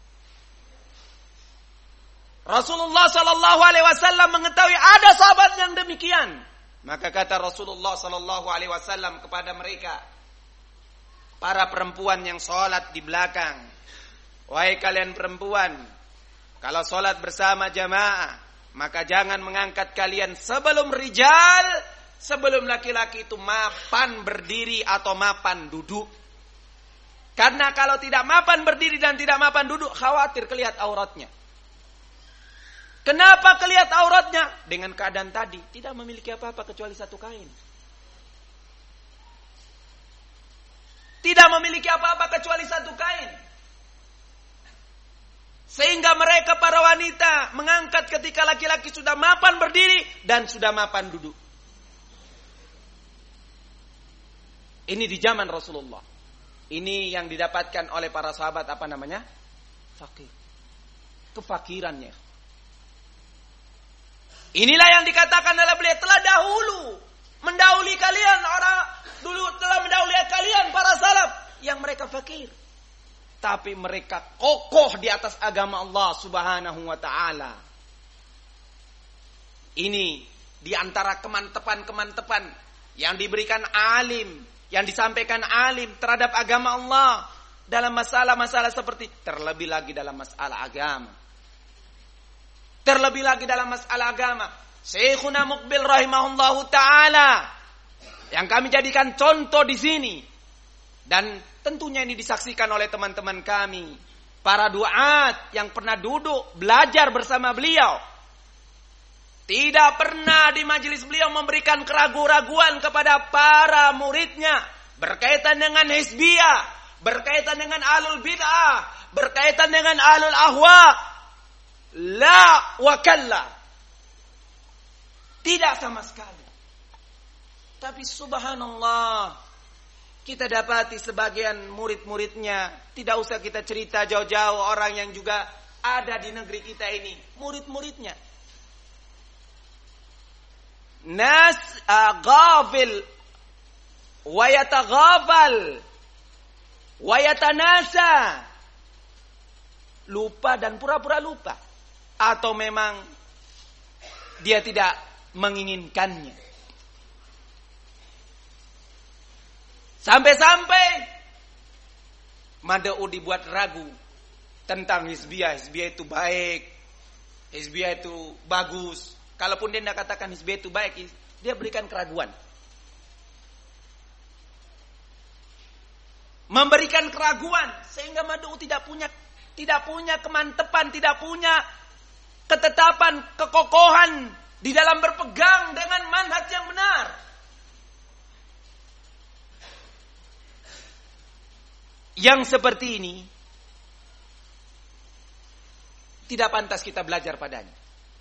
[SPEAKER 1] Rasulullah sallallahu alaihi wasallam mengetahui ada sahabat yang demikian. Maka kata Rasulullah sallallahu alaihi wasallam kepada mereka, para perempuan yang sholat di belakang, wahai kalian perempuan, kalau sholat bersama jamaah, maka jangan mengangkat kalian sebelum rijal, sebelum laki-laki itu mapan berdiri atau mapan duduk. Karena kalau tidak mapan berdiri dan tidak mapan duduk, khawatir kelihatan auratnya. Kenapa kelihatan auratnya? Dengan keadaan tadi, tidak memiliki apa-apa kecuali satu kain. Tidak memiliki apa-apa kecuali satu kain. Sehingga mereka para wanita mengangkat ketika laki-laki sudah mapan berdiri dan sudah mapan duduk. Ini di zaman Rasulullah. Ini yang didapatkan oleh para sahabat apa namanya? Fakir. Kefakirannya. Inilah yang dikatakan oleh beliau telah dahulu mendahului kalian, orang dulu telah mendahului kalian para salaf yang mereka fakir. Tapi mereka kokoh di atas agama Allah Subhanahu wa taala. Ini di antara kemantepan-kemantepan yang diberikan alim, yang disampaikan alim terhadap agama Allah dalam masalah-masalah seperti terlebih lagi dalam masalah agama. Terlebih lagi dalam masalah agama. Syekhuna Muqbil rahimahullahu taala yang kami jadikan contoh di sini, dan tentunya ini disaksikan oleh teman-teman kami, para duat yang pernah duduk belajar bersama beliau. Tidak pernah di majelis beliau memberikan keraguan-raguan kepada para muridnya berkaitan dengan hizbiyah, berkaitan dengan ahlul bid'ah, berkaitan dengan ahlul ahwa. La wa kalla. Tidak sama sekali. Tapi subhanallah, kita dapati sebagian murid-muridnya, tidak usah kita cerita jauh-jauh, orang yang juga ada di negeri kita ini, murid-muridnya nas ghafil wa yataghafal wa yatanasa, lupa dan pura-pura lupa, atau memang dia tidak menginginkannya. Sampai-sampai Mad'u dibuat ragu tentang hizbiyah. Hizbiyah itu baik, hizbiyah itu bagus. Kalaupun dia tidak katakan hizbiyah itu baik, dia berikan keraguan. Memberikan keraguan sehingga Mad'u tidak punya kemantepan, tidak punya ketetapan, kekokohan di dalam berpegang dengan manhaj yang benar. Yang seperti ini tidak pantas kita belajar padanya.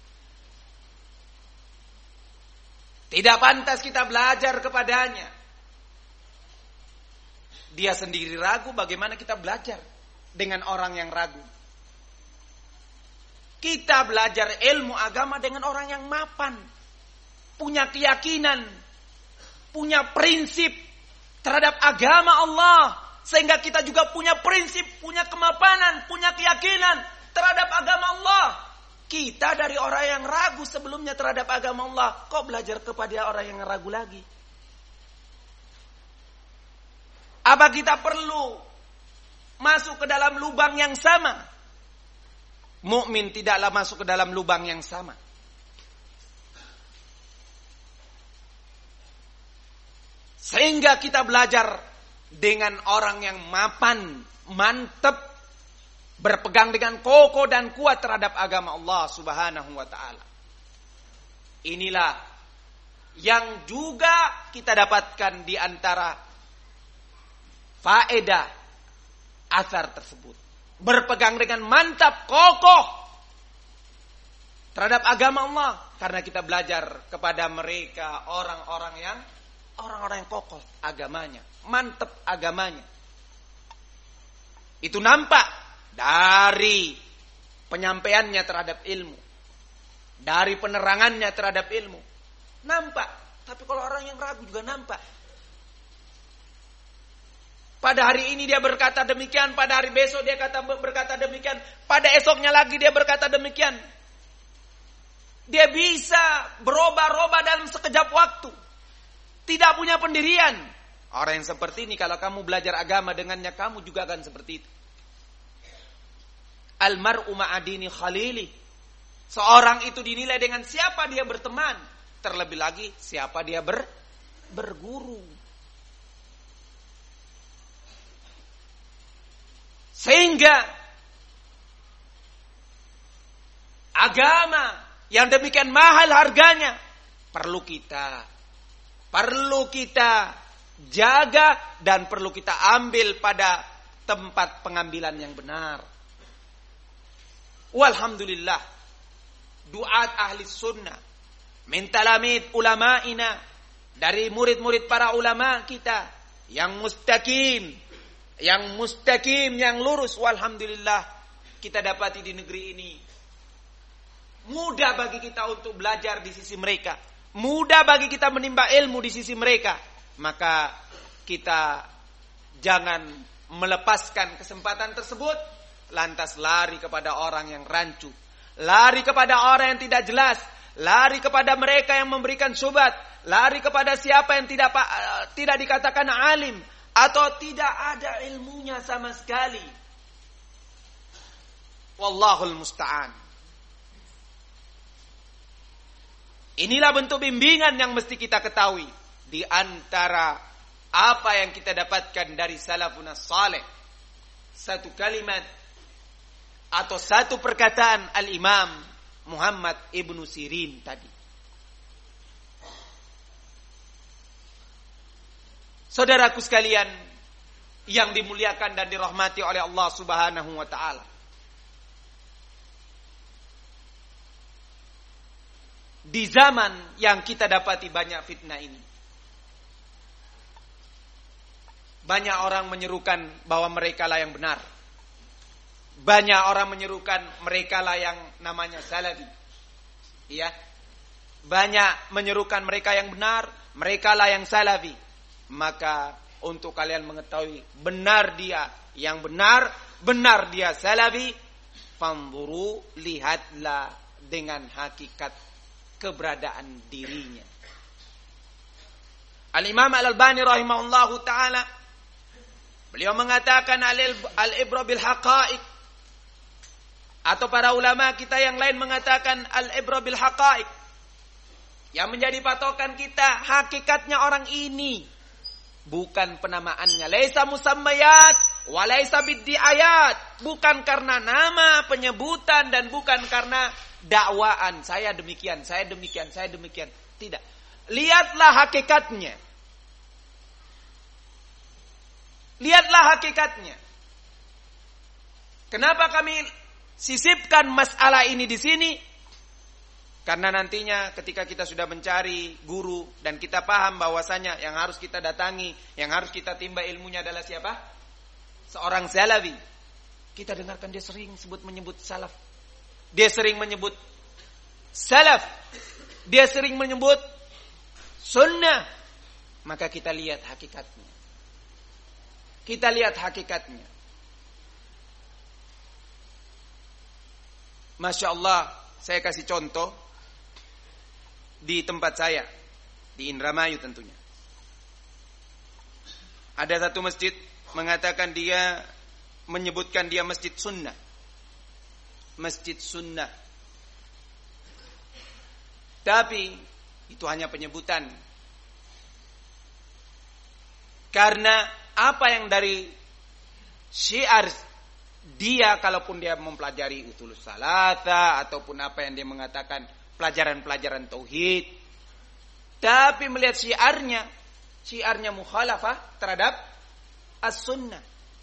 [SPEAKER 1] Tidak pantas kita belajar kepadanya. Dia sendiri ragu, bagaimana kita belajar dengan orang yang ragu? Kita belajar ilmu agama dengan orang yang mapan, punya keyakinan, punya prinsip terhadap agama Allah, sehingga kita juga punya prinsip, punya kemapanan, punya keyakinan terhadap agama Allah. Kita dari orang yang ragu sebelumnya terhadap agama Allah, kok belajar kepada orang yang ragu lagi? Apa kita perlu masuk ke dalam lubang yang sama? Mukmin tidaklah masuk ke dalam lubang yang sama. Sehingga kita belajar dengan orang yang mapan, mantep, berpegang dengan kokoh dan kuat terhadap agama Allah Subhanahu wa taala. Inilah yang juga kita dapatkan di antara faedah athar tersebut. Berpegang dengan mantap, kokoh terhadap agama Allah, karena kita belajar kepada mereka orang-orang yang kokoh agamanya, mantap agamanya. Itu nampak dari penyampaiannya terhadap ilmu, dari penerangannya terhadap ilmu, nampak. Tapi kalau orang yang ragu juga nampak. Pada hari ini dia berkata demikian, pada hari besok dia berkata demikian, pada esoknya lagi dia berkata demikian. Dia bisa berubah-ubah dalam sekejap waktu, tidak punya pendirian. Orang yang seperti ini, kalau kamu belajar agama dengannya, kamu juga akan seperti itu. Almar'u ma'adini khalili. Seorang itu dinilai dengan siapa dia berteman, terlebih lagi siapa dia berguru. Sehingga agama yang demikian mahal harganya perlu kita jaga dan perlu kita ambil pada tempat pengambilan yang benar. Walhamdulillah, duat ahli sunnah min talamid ulama'ina, dari murid-murid para ulama kita, yang mustaqim, yang lurus. Walhamdulillah kita dapati di negeri ini. Mudah bagi kita untuk belajar di sisi mereka. Mudah bagi kita menimba ilmu di sisi mereka. Maka kita jangan melepaskan kesempatan tersebut lantas lari kepada orang yang rancu, lari kepada orang yang tidak jelas, lari kepada mereka yang memberikan syubhat, lari kepada siapa yang tidak dikatakan alim atau tidak ada ilmunya sama sekali. Wallahul musta'an. Inilah bentuk bimbingan yang mesti kita ketahui di antara apa yang kita dapatkan dari salafun saleh. Satu kalimat atau satu perkataan Al-Imam Muhammad Ibnu Sirin tadi. Saudaraku sekalian yang dimuliakan dan dirahmati oleh Allah Subhanahu wa taala. Di zaman yang kita dapati banyak fitnah ini, banyak orang menyerukan bahwa mereka lah yang benar. Banyak orang menyerukan mereka lah yang namanya salafi. Iya. Banyak menyerukan mereka yang benar, mereka lah yang salafi. Maka untuk kalian mengetahui benar dia yang benar dia salafi, fanzuru, lihatlah dengan hakikat keberadaan dirinya. Al-Imam Al-Albani rahimahullahu ta'ala, beliau mengatakan al-ibra bil haqa'iq, atau para ulama kita yang lain mengatakan al-ibra bil haqa'iq, yang menjadi patokan kita hakikatnya orang ini, bukan penamaannya. Laisa musammayat wa laisa biddi'ayat, bukan karena nama penyebutan dan bukan karena dakwaan saya demikian, saya demikian, saya demikian. Tidak. Lihatlah hakikatnya. Lihatlah hakikatnya. Kenapa kami sisipkan masalah ini di sini? Karena nantinya ketika kita sudah mencari guru dan kita paham bahwasanya yang harus kita datangi, yang harus kita timba ilmunya adalah siapa? Seorang salafi. Kita dengarkan dia sering menyebut salaf. Dia sering menyebut salaf. Dia sering menyebut sunnah. Maka kita lihat hakikatnya. Kita lihat hakikatnya. Masya Allah, saya kasih contoh di tempat saya, di Indramayu tentunya. Ada satu masjid mengatakan dia, menyebutkan dia masjid sunnah. Masjid sunnah. Tapi itu hanya penyebutan. Karena apa yang dari syiar dia, kalaupun dia mempelajari utulus salata ataupun apa yang dia mengatakan pelajaran-pelajaran tauhid, tapi melihat syiarnya mukhalafah terhadap as-sunnah.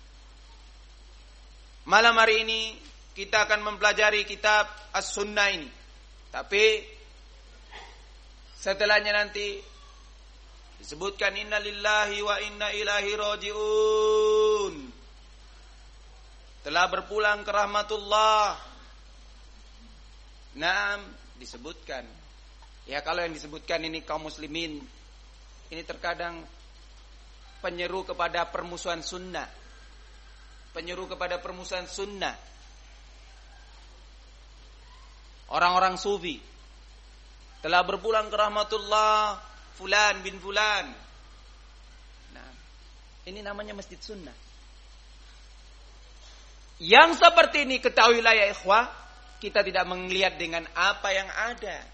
[SPEAKER 1] Malam hari ini kita akan mempelajari kitab as-sunnah ini. Tapi setelahnya nanti disebutkan inna lillahi wa inna ilaihi raji'un, telah berpulang ke rahmatullah. Naam, disebutkan. Ya, kalau yang disebutkan ini kaum muslimin, ini terkadang penyeru kepada permusuhan sunnah. Penyeru kepada permusuhan sunnah. Orang-orang sufi telah berpulang ke rahmatullah fulan bin fulan. Nah, ini namanya masjid sunnah. Yang seperti ini ketahuilah ya ikhwah, kita tidak melihat dengan apa yang ada.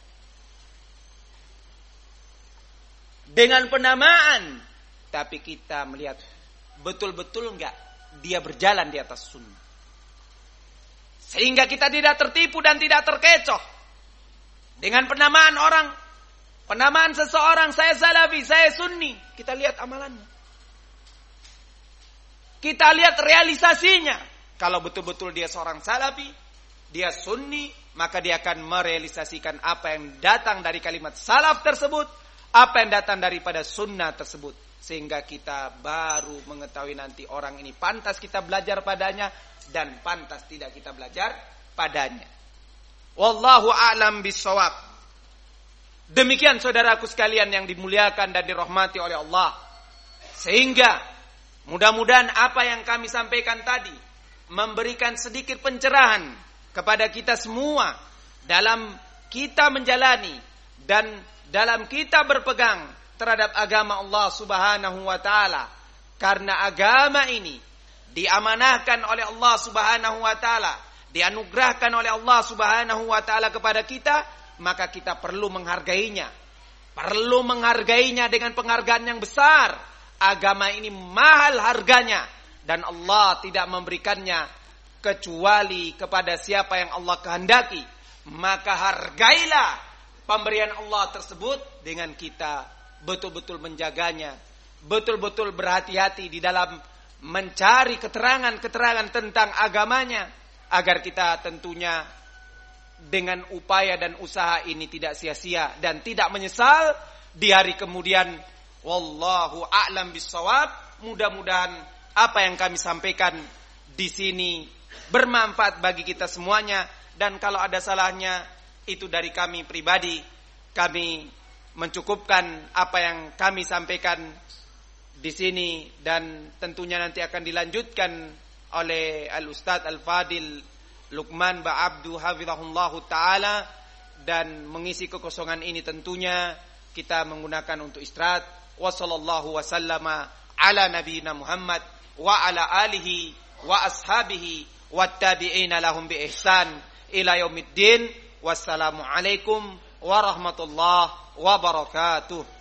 [SPEAKER 1] Dengan penamaan, tapi kita melihat betul-betul enggak dia berjalan di atas sunnah. Sehingga kita tidak tertipu dan tidak terkecoh dengan penamaan orang, penamaan seseorang, saya salafi, saya sunni. Kita lihat amalannya, kita lihat realisasinya. Kalau betul-betul dia seorang salafi, dia sunni, maka dia akan merealisasikan apa yang datang dari kalimat salaf tersebut, apa yang datang daripada sunnah tersebut. sehingga kita baru mengetahui nanti orang ini pantas kita belajar padanya dan pantas tidak kita belajar padanya. Wallahu a'lam bissawab. Demikian saudaraku sekalian yang dimuliakan dan dirahmati oleh Allah. Sehingga mudah-mudahan apa yang kami sampaikan tadi memberikan sedikit pencerahan kepada kita semua dalam kita menjalani dan dalam kita berpegang terhadap agama Allah Subhanahu wa taala. Karena agama ini diamanahkan oleh Allah Subhanahu wa taala, dianugerahkan oleh Allah Subhanahu wa taala kepada kita, maka kita perlu menghargainya. Perlu menghargainya dengan penghargaan yang besar. Agama ini mahal harganya dan Allah tidak memberikannya kecuali kepada siapa yang Allah kehendaki. Maka hargailah pemberian Allah tersebut dengan kita betul-betul menjaganya, betul-betul berhati-hati di dalam mencari keterangan-keterangan tentang agamanya, agar kita tentunya dengan upaya dan usaha ini tidak sia-sia dan tidak menyesal di hari kemudian. Wallahu a'lam bissawab. Mudah-mudahan apa yang kami sampaikan di sini bermanfaat bagi kita semuanya, dan kalau ada salahnya itu dari kami pribadi. Kami mencukupkan apa yang kami sampaikan di sini, dan tentunya nanti akan dilanjutkan oleh Al-Ustadz Al-Fadil Luqman Ba'abdu hafizahullahu ta'ala, dan mengisi kekosongan ini tentunya kita menggunakan untuk istirahat. Wa sallallahu wa sallama ala nabiyina Muhammad wa ala alihi wa ashabihi wa tabi'ina lahum bi ihsan ila yaumiddin. Wassalamu alaikum warahmatullahi wabarakatuh.